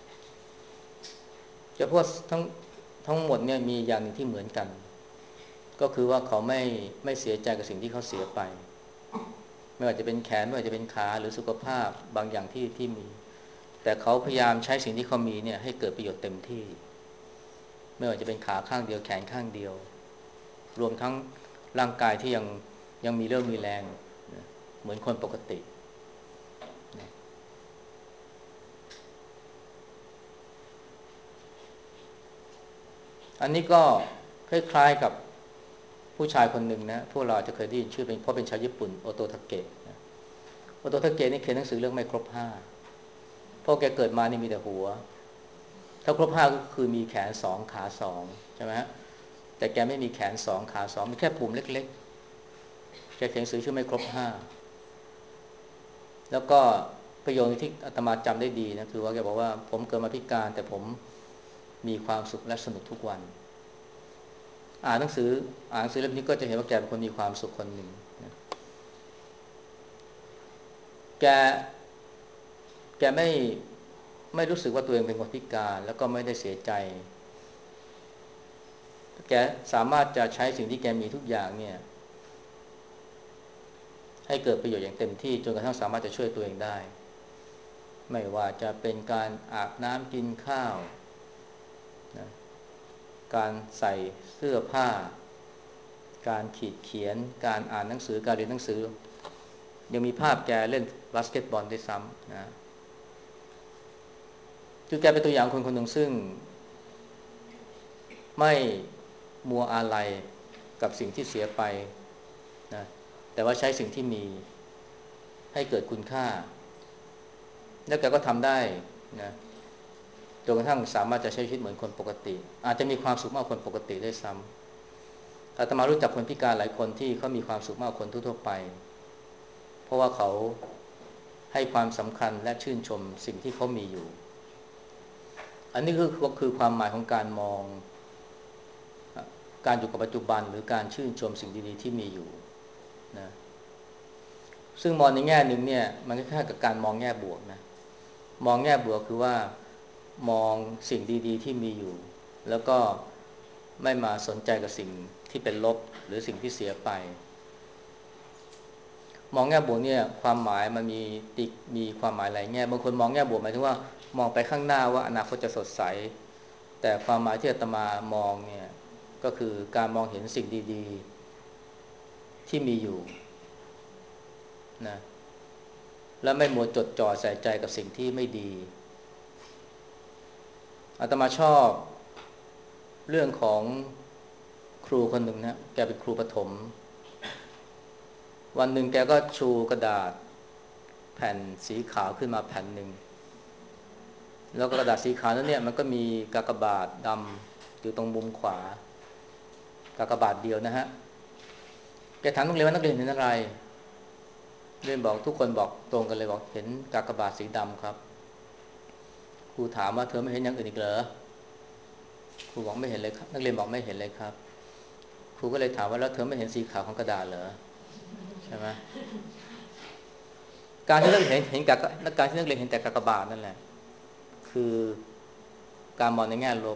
จะพวกทั้งหมดเนี่ยมีอย่างหนึ่งที่เหมือนกันก็คือว่าเขาไม่เสียใจกับสิ่งที่เขาเสียไปไม่ว่าจะเป็นแขนไม่ว่าจะเป็นขาหรือสุขภาพบางอย่างที่มีแต่เขาพยายามใช้สิ่งที่เขามีเนี่ยให้เกิดประโยชน์เต็มที่ไม่ว่าจะเป็นขาข้างเดียวแขนข้างเดียวรวมทั้งร่างกายที่ยังมีเรี่ยวมีแรงเหมือนคนปกติอันนี้ก็คล้ายๆกับผู้ชายคนหนึ่งนะพวกเราจะเคยได้ยินชื่อเป็นเพราะเป็นชาวญี่ปุ่นโอโตทาเกะโอโตทาเกะนี่เขียนหนังสือเรื่องไม่ครบห้าเพราะแกเกิดมานี่มีแต่หัวถ้าครบห้าก็คือมีแขนสองขาสองใช่ไหมฮะแต่แกไม่มีแขนสองขาสองมีแค่ปุ่มเล็กๆแกเขียนหนังสือชื่อไม่ครบห้าแล้วก็ประโยคที่อาตมาจำได้ดีนะคือว่าแกบอกว่าผมเกิดมาพิการแต่ผมมีความสุขและสนุกทุกวันอ่านหนังสือเล่มนี้ก็จะเห็นว่าแกเป็นคนมีความสุขคนหนึ่งนะแกแกไม่รู้สึกว่าตัวเองเป็นคนพิการแล้วก็ไม่ได้เสียใจแกสามารถจะใช้สิ่งที่แกมีทุกอย่างเนี่ยให้เกิดประโยชน์อย่างเต็มที่จนกระทั่งสามารถจะช่วยตัวเองได้ไม่ว่าจะเป็นการอาบน้ำกินข้าวนะการใส่เสื้อผ้าการขีดเขียนการอ่านหนังสือการเรียนหนังสือยังมีภาพแกเล่นบาสเกตบอลด้วยซ้ำนะคือแกเป็นตัวอย่างคนคนหนึ่งซึ่งไม่มัวอาลัยกับสิ่งที่เสียไปนะแต่ว่าใช้สิ่งที่มีให้เกิดคุณค่าแล้วแกก็ทำได้นะจนกระทั่งสามารถจะใช้ชีวิตเหมือนคนปกติอาจจะมีความสุขมากกว่าคนปกติด้วยซ้ำอาตมารู้จักคนพิการหลายคนที่เขามีความสุขมากกว่าคนทั่วๆไปเพราะว่าเขาให้ความสำคัญและชื่นชมสิ่งที่เขามีอยู่อันนี้คือความหมายของการมองการอยู่กับปัจจุบันหรือการชื่นชมสิ่งดีๆที่มีอยู่นะซึ่งมองในแง่หนึ่งเนี่ยมันคล้ายๆกับการมองแง่บวกนะมองแง่บวกคือว่ามองสิ่งดีๆที่มีอยู่แล้วก็ไม่มาสนใจกับสิ่งที่เป็นลบหรือสิ่งที่เสียไปมองแง่บวกเนี่ยความหมายมันมีความหมายหลายแง่บางคนมองแง่บวกหมายถึงว่ามองไปข้างหน้าว่าอนาคตจะสดใสแต่ความหมายที่อาตมามองเนี่ยก็คือการมองเห็นสิ่งดีๆที่มีอยู่นะและไม่มัวจดจ่อใส่ใจกับสิ่งที่ไม่ดีอาตมาชอบเรื่องของครูคนหนึ่งนะแกเป็นครูประถมวันหนึ่งแกก็ชูกระดาษแผ่นสีขาวขึ้นมาแผ่นหนึ่งแล้วก็กระดาษสีขาวนั้นเนี่ยมันก็มีกากบาทดำอยู่ตรงมุมขวากากบาทเดียวนะฮะแกถามนักเรียนว่านักเรียนเห็นอะไรนักเรียนบอกทุกคนบอกตรงกันเลยบอกเห็นกากบาทสีดำครับครูถามว่าเธอไม่เห็นอย่างอื่นอีกเหรอครูบอกไม่เห็นเลยครับนักเรียนบอกไม่เห็นเลยครับครูก็เลยถามว่าแล้วเธอไม่เห็นสีขาวของกระดาษเหรอใช่ไหมการที่นักเรียนเห็นกากการที่นักเรียนเห็นแต่กากบาทนั่นแหละคือการมองในแง่ลบ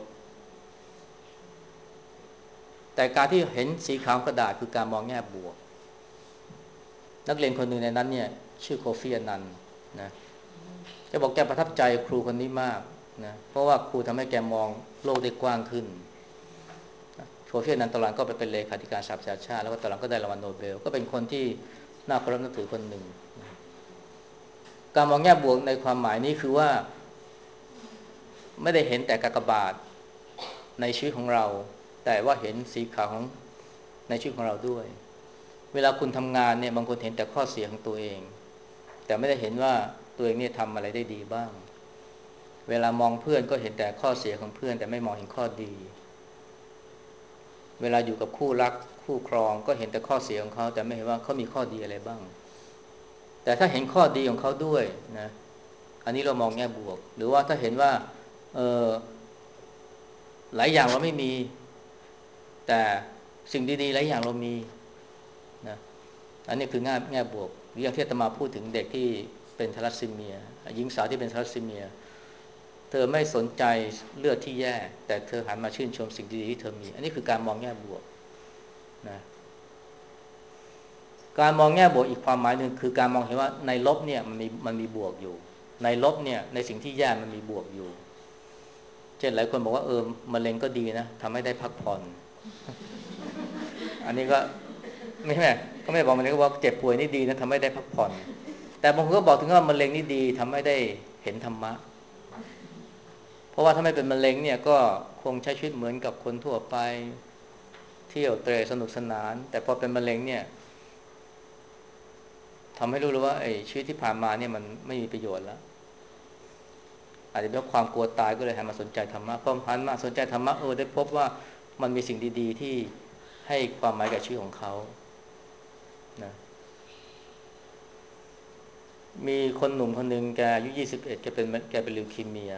แต่การที่เห็นสีขาวกระดาษคือการมองแง่บวกนักเรียนคนหนึ่งในนั้นเนี่ยชื่อโคฟี่อนันต์นะแกบอกแกประทับใจครูคนนี้มากนะเพราะว่าครูทำให้แกมองโลกได้กว้างขึ้นโคฟี่อนันต์ตอนหลังก็ไปเป็นเลขาธิการสหประชาชาติแล้วก็ตอนหลังก็ได้รางวัลโนเบลก็เป็นคนที่น่าเคารพนับถือคนหนึ่งการมองแง่บวกในความหมายนี้คือว่าไม่ได้เห็นแต่กากบาทในชีวิตของเราแต่ว่าเห็นสีขาวของในชีวิตของเราด้วยเวลาคุณทำงานเนี่ยบางคนเห็นแต่ข้อเสียของตัวเองแต่ไม่ได้เห็นว่าตัวเองเนี่ยทำอะไรได้ดีบ้างเวลามองเพื่อนก็เห็นแต่ข้อเสียของเพื่อนแต่ไม่มองเห็นข้อดีเวลาอยู่กับคู่รักคู่ครองก็เห็นแต่ข้อเสียของเขาแต่ไม่เห็นว่าเขามีข้อดีอะไรบ้างแต่ถ้าเห็นข้อดีของเขาด้วยนะอันนี้เรามองแง่บวกหรือว่าถ้าเห็นว่าเออหลายอย่างเราไม่มีแต่สิ่งดีๆหลายอย่างเรามีนะอันนี้คือแง่บวกหรืออย่างที่อาตมาพูดถึงเด็กที่เป็นทาลัสซีเมียหญิงสาวที่เป็นทาลัสซีเมียเธอไม่สนใจเลือดที่แย่แต่เธอหันมาชื่นชมสิ่งดีๆที่เธอมีอันนี้คือการมองแง่บวกนะการมองแง่บวกอีกความหมายหนึ่งคือการมองเห็นว่าในลบเนี่ยมันมีบวกอยู่ในลบเนี่ยในสิ่งที่แย่มันมีบวกอยู่เช่นหลายคนบอกว่ามะเร็งก็ดีนะทำให้ได้พักผ่อนอันนี้ก็ไม่ใช่ก็ไม่บอกมะเร็งก็บอกเจ็บป่วยนี่ดีนะทำให้ได้พักผ่อนแต่บางคนก็บอกถึงว่ามะเร็งนี่ดีทำให้ได้เห็นธรรมะเพราะว่าถ้าไม่เป็นมะเร็งเนี่ยก็คงใช้ชีวิตเหมือนกับคนทั่วไปเที่ยวเตะสนุกสนานแต่พอเป็นมะเร็งเนี่ยทำให้รู้เลยว่าไอ้ชีวิตที่ผ่านมาเนี่ยมันไม่มีประโยชน์แล้วอาจจะเป็นความกลัวตายก็เลยหันมาสนใจธรรมะพอหันมาสนใจธรรมะได้พบว่ามันมีสิ่งดีๆที่ให้ความหมายกับชีวิตของเขานะมีคนหนุ่มคนหนึ่งแกอายุ21แกเป็นลิวคีเมีย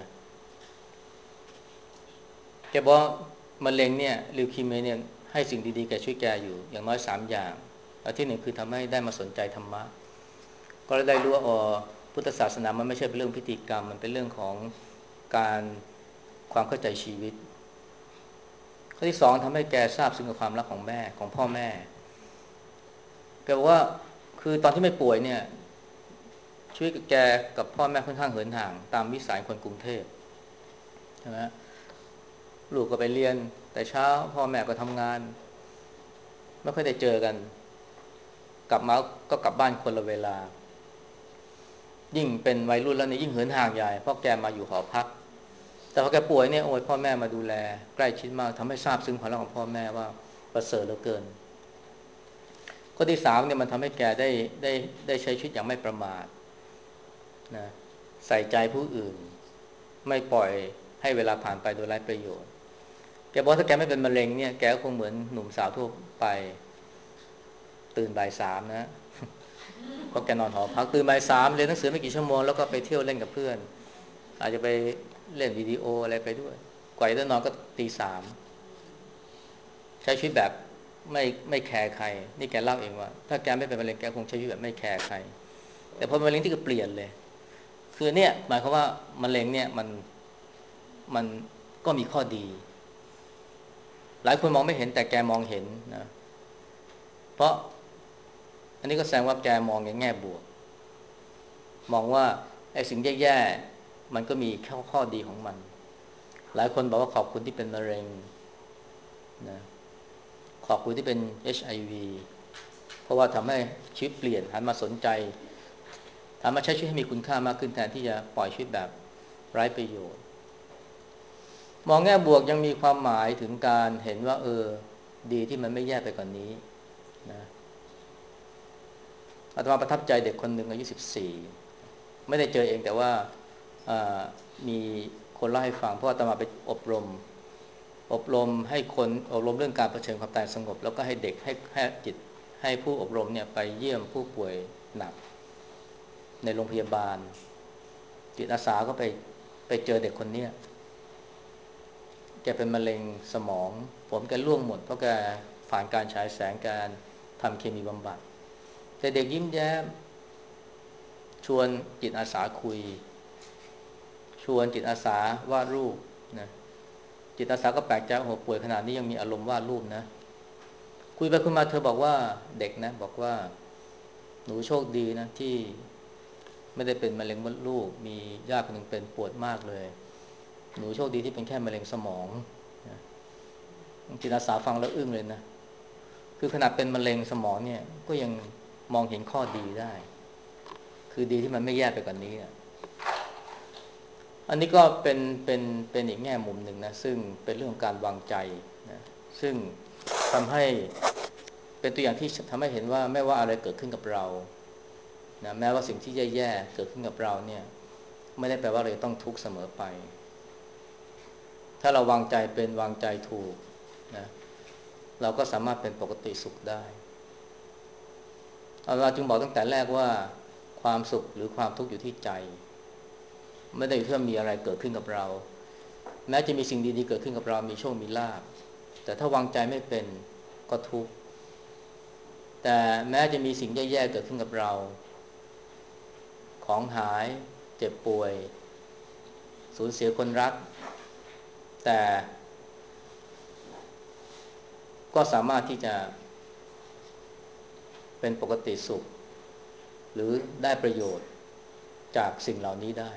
แกบอกมะเร็งเนี่ยลิวคีเมียเนี่ยให้สิ่งดีๆแกช่วยแกอยู่อย่างน้อย3 อย่างอันที่หนึ่งคือทำให้ได้มาสนใจธรรมะก็ได้รู้ว่าพุทธศาสนามันไม่ใช่เป็นเรื่องพิธีกรรมมันเป็นเรื่องของการความเข้าใจชีวิตข้อที่สองทำให้แกทราบซึ้งกับความรักของแม่ของพ่อแม่แกบอกว่าคือตอนที่ไม่ป่วยเนี่ยชีวิตแกกับพ่อแม่ค่อนข้างเหินห่างตามวิสัยคนกรุงเทพใช่ไหมลูกก็ไปเรียนแต่เช้าพ่อแม่ก็ทำงานไม่ค่อยได้เจอกันกลับมาก็กลับบ้านคนละเวลายิ่งเป็นวัยรุ่นแล้วเนี่ยยิ่งเหินห่างใหญ่เพราะแกมาอยู่หอพักแต่พอแกป่วยเนี่ยโอ้ยพ่อแม่มาดูแลใกล้ชิดมากทำให้ทราบซึ้งความรักของพ่อแม่ว่าประเสริฐเหลือเกินข้อที่สามเนี่ยมันทำให้แกได้ใช้ชีวิตอย่างไม่ประมาทนะใส่ใจผู้อื่นไม่ปล่อยให้เวลาผ่านไปโดยไร้ประโยชน์แกบอกถ้าแกไม่เป็นมะเร็งเนี่ยแกก็คงเหมือนหนุ่มสาวทั่วไปตื่นบ่าย 3นะเพราะแกนอนหอพักตื่นบ่าย 3เรียนหนังสือไม่กี่ชั่วโมงแล้วก็ไปเที่ยวเล่นกับเพื่อนอาจจะไปเล่นวิดีโออะไรไปด้วยกว่าจะนอนก็ตี 3ใช้ชีวิตแบบไม่แคร์ใครนี่แกเล่าเองว่าถ้าแกไม่เป็นมะเร็งแกคงใช้ชีวิตแบบไม่แคร์ใครแต่พอมะเร็งที่ก็เปลี่ยนเลยคือเนี่ยหมายความว่ามะเร็งเนี่ยมันก็มีข้อดีหลายคนมองไม่เห็นแต่แกมองเห็นนะเพราะอันนี้ก็แสดงว่าแกมองในแง่บวกมองว่าไอ้สิ่งแย่ๆมันก็มีข้อดีของมันหลายคนบอกว่าขอบคุณที่เป็นมะเร็งนะขอบคุณที่เป็น HIV เพราะว่าทำให้ชีวิตเปลี่ยนหันมาสนใจทำมาใช้ชีวิตให้มีคุณค่ามากขึ้นแทนที่จะปล่อยชีวิตแบบไร้ประโยชน์มองแง่บวกยังมีความหมายถึงการเห็นว่าดีที่มันไม่แย่ไปกว่านนี้นะอาตมาประทับใจเด็กคนหนึ่งอายุ14ไม่ได้เจอเองแต่ว่ามีคนเล่าให้ฟังเพราะอาตมาไปอบรมให้คนอบรมเรื่องการเผชิญความตายสงบแล้วก็ให้เด็กให้จิตให้ผู้อบรมเนี่ยไปเยี่ยมผู้ป่วยหนักในโรงพยาบาลจิตอาสาก็ไปเจอเด็กคนเนี้ยแกเป็นมะเร็งสมองผมแกร่วงหมดเพราะแกผ่านการฉายแสงการทำเคมีบำบัดแต่เด็กยิ้มแย้มชวนจิตอาสาคุยชวนจิตอาสาวาดรูปนะจิตอาสาก็แปลกใจว่าป่วยขนาดนี้ยังมีอารมณ์วาดรูปนะคุยไปคุยมาเธอบอกว่าเด็กนะบอกว่าหนูโชคดีนะที่ไม่ได้เป็นมะเร็งมดลูกมีญาติคนหนึ่งเป็นปวดมากเลยหนูโชคดีที่เป็นแค่มะเร็งสมองนะจิตอาสาฟังแล้วอึ้งเลยนะคือขนาดเป็นมะเร็งสมองเนี่ยก็ยังมองเห็นข้อดีได้คือดีที่มันไม่แย่ไปกว่านนี้อันนี้ก็เป็นอีกแง่มุมหนึ่งนะซึ่งเป็นเรื่องของการวางใจนะซึ่งทำให้เป็นตัวอย่างที่ทำให้เห็นว่าไม่ว่าอะไรเกิดขึ้นกับเรานะแม้ว่าสิ่งที่แย่ๆเกิดขึ้นกับเราเนี่ยไม่ได้แปลว่าเราจะต้องทุกข์เสมอไปถ้าเราวางใจเป็นวางใจถูกนะเราก็สามารถเป็นปกติสุขได้เราจึงบอกตั้งแต่แรกว่าความสุขหรือความทุกข์อยู่ที่ใจไม่ได้อยู่ที่ว่ามีอะไรเกิดขึ้นกับเราแม้จะมีสิ่งดีๆเกิดขึ้นกับเรามีโชคมีลาภแต่ถ้าวางใจไม่เป็นก็ทุกข์แต่แม้จะมีสิ่งแย่ๆเกิดขึ้นกับเราของหายเจ็บป่วยสูญเสียคนรักแต่ก็สามารถที่จะเป็นปกติสุขหรือได้ประโยชน์จากสิ่งเหล่านี้ได้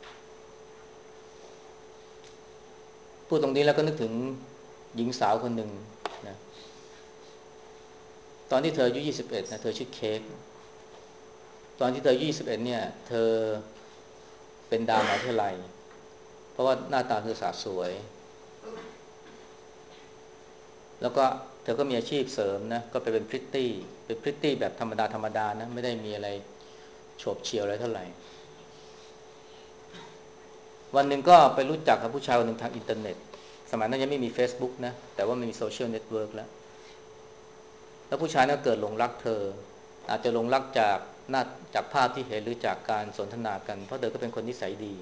พูดตรงนี้แล้วก็นึกถึงหญิงสาวคนหนึ่งนะตอนที่เธออายุ21นะเธอชื่อเค้กตอนที่เธออายุ21เนี่ยเธอเป็นดาวมหาวิทยาลัยเพราะว่าหน้าตาเธอสะสวยแล้วก็เธอก็มีอาชีพเสริมนะก็ไปเป็นพริตตี้เป็นพริตตี้แบบธรรมดาธรรมดานะไม่ได้มีอะไรโฉบเฉี่ยวอะไรเท่าไหร่วันหนึ่งก็ไปรู้จักกับผู้ชายคนหนึ่งทางอินเทอร์เน็ตสมัยนั้นยังไม่มี Facebook นะแต่ว่ามันมีโซเชียลเน็ตเวิร์กแล้วผู้ชายนั้นเกิดหลงรักเธออาจจะหลงรักจากหน้าจากภาพที่เห็นหรือจากการสนทนากันเพราะเธอก็เป็นคนนิสัยดี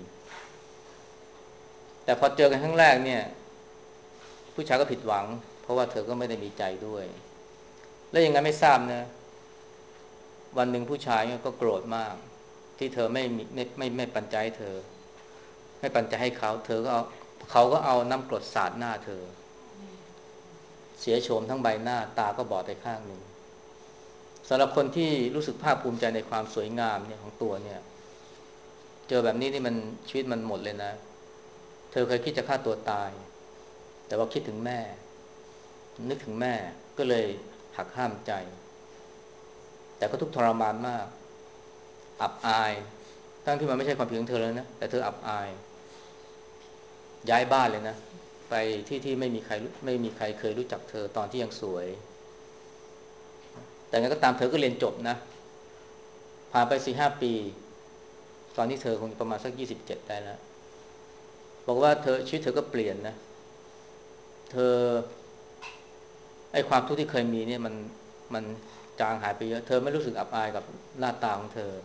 แต่พอเจอกันครั้งแรกเนี่ยผู้ชายก็ผิดหวังเพราะว่าเธอก็ไม่ได้มีใจด้วยแล้วยังไงไม่ทราบนะวันหนึ่งผู้ชายก็โกรธมากที่เธอไม่ปันใจให้เธอไม่ปันใจให้เขาเขาก็เอาน้ำกรดสาดหน้าเธอเสียโฉมทั้งใบหน้าตาก็บอดไปข้างหนึ่งสำหรับคนที่รู้สึกภาคภูมิใจในความสวยงามเนี่ยของตัวเนี่ยเจอแบบนี้นี่มันชีวิตมันหมดเลยนะเธอเคยคิดจะฆ่าตัวตายแต่ว่าคิดถึงแม่นึกถึงแม่ก็เลยหักห้ามใจแต่ก็ทุกข์ทรมานมากอับอายทั้งที่มันไม่ใช่ความผิดของเธอแล้วนะแต่เธออับอายย้ายบ้านเลยนะไปที่ไม่มีใครเคยรู้จักเธอตอนที่ยังสวยแต่งั้นก็ตามเธอก็เรียนจบนะผ่านไป4-5 ปีตอนนี้เธอคงประมาณสัก27ได้แล้วบอกว่าชีวิตเธอก็เปลี่ยนนะเธอไอ้ความทุกข์ที่เคยมีเนี่ยมันจางหายไปเยอะเธอไม่รู้สึกอับอายกับหน้าตาของเธอ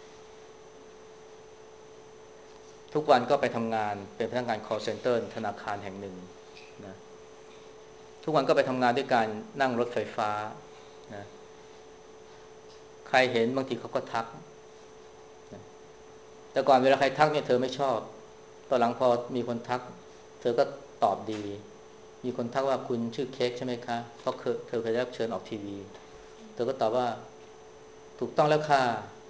ทุกวันก็ไปทำงานเป็นพนักงาน call center ธนาคารแห่งหนึ่งนะทุกวันก็ไปทำงานด้วยการนั่งรถไฟฟ้านะใครเห็นบางทีเขาก็ทักนะแต่ก่อนเวลาใครทักเนี่ยเธอไม่ชอบตอนหลังพอมีคนทักเธอก็ตอบดีมีคนทักว่าคุณชื่อเค้กใช่ไหมคะเพราะเธอเคยได้รับเชิญออกทีวีเธอก็ตอบว่าถูกต้องแล้วค่ะ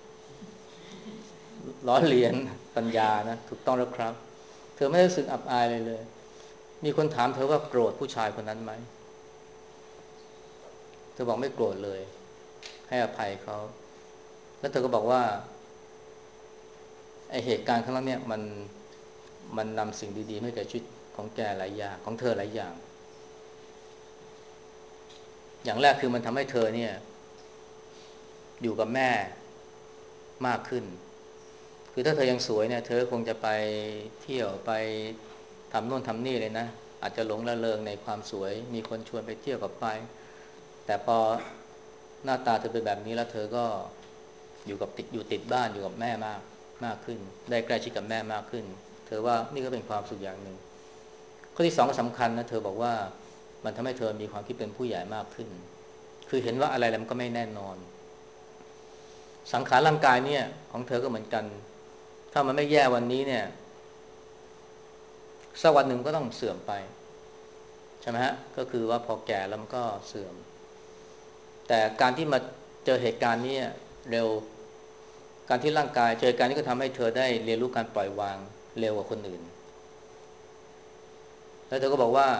ล้อเลียนปัญญานะถูกต้องแล้วครับเธอไม่ได้รู้สึกอับอายเลยมีคนถามเธอว่าโกรธผู้ชายคนนั้นไหมเธอบอกไม่โกรธเลยให้อภัยเขาแล้วเธอก็บอกว่าไอเหตุการณ์ครั้งนั้นเนี่ยมันนำสิ่งดีๆให้แก่ชีวิตของแกหลายอย่างของเธอหลายอย่างอย่างแรกคือมันทำให้เธอเนี่ยอยู่กับแม่มากขึ้นคือถ้าเธอยังสวยเนี่ยเธอคงจะไปเที่ยวไปทำโน่นทำนี่เลยนะอาจจะหลงระเริงในความสวยมีคนชวนไปเที่ยวกับไปแต่พอหน้าตาเธอเป็นแบบนี้แล้วเธอก็อยู่ติดบ้านอยู่กับแม่มากขึ้นได้ใกล้ชิดกับแม่มากขึ้นเธอว่านี่ก็เป็นความสุขอย่างหนึ่งข้อที่สองก็สำคัญนะเธอบอกว่ามันทำให้เธอมีความคิดเป็นผู้ใหญ่มากขึ้นคือเห็นว่าอะไรแล้วมันก็ไม่แน่นอนสังขารร่างกายเนี่ยของเธอก็เหมือนกันถ้ามันไม่แย่วันนี้เนี่ยสักวันหนึ่งก็ต้องเสื่อมไปใช่ไหมฮะก็คือว่าพอแก่แล้วมันก็เสื่อมแต่การที่มาเจอเหตุการณ์นี้เร็วการที่ร่างกายเจอเหตุการณ์นี้ก็ทำให้เธอได้เรียนรู้การปล่อยวางเร็วกว่าคนอื่นแล้วเธอก็บอกว่า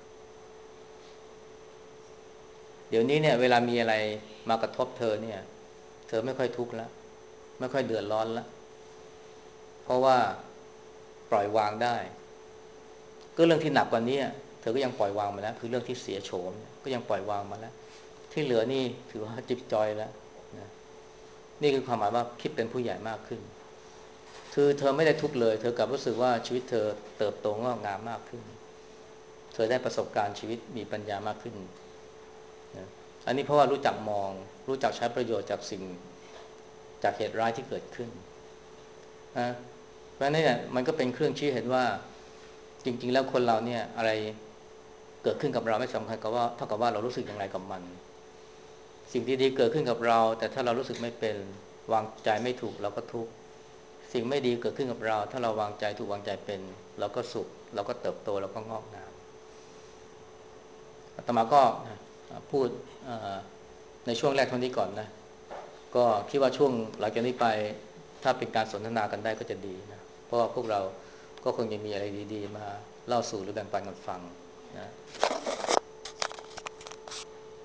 เดี๋ยวนี้เนี่ยเวลามีอะไรมากระทบเธอเนี่ยเธอไม่ค่อยทุกข์แล้วไม่ค่อยเดือดร้อนแล้วเพราะว่าปล่อยวางได้ก็เรื่องที่หนักกว่านี้เธอก็ยังปล่อยวางมาแล้วคือเรื่องที่เสียโฉมก็ยังปล่อยวางมาแล้วที่เหลือนี่ถือว่าจิบจอยแล้วนะนี่คือความหมายว่าคิดเป็นผู้ใหญ่มากขึ้นคือเธอไม่ได้ทุกข์เลยเธอกลับรู้สึกว่าชีวิตเธอเติบโตงอกงามมากขึ้นเธอได้ประสบการณ์ชีวิตมีปัญญามากขึ้นอันนี้เพราะว่ารู้จักมองรู้จักใช้ประโยชน์จากสิ่งจากเหตุร้ายที่เกิดขึ้นนะเพราะฉะนั้นเนี่ยมันก็เป็นเครื่องชี้เห็นว่าจริงๆแล้วคนเราเนี่ยอะไรเกิดขึ้นกับเราไม่สำคัญกับว่าเท่ากับว่าเรารู้สึกอย่างไรกับมันสิ่งดีๆเกิดขึ้นกับเราแต่ถ้าเรารู้สึกไม่เป็นวางใจไม่ถูกเราก็ทุกข์สิ่งไม่ดีเกิดขึ้นกับเราถ้าเราวางใจถูกวางใจเป็นเราก็สุขเราก็เติบโตเราก็งอกงามอาตมาก็พูดในช่วงแรกเท่านี้ก่อนนะก็คิดว่าช่วงหลังจากนี้ไปถ้าเป็นการสนทนากันได้ก็จะดีนะเพราะว่าพวกเราก็คงจะมีอะไรดีๆมาเล่าสู่หรือแบ่งปันกันฟังนะ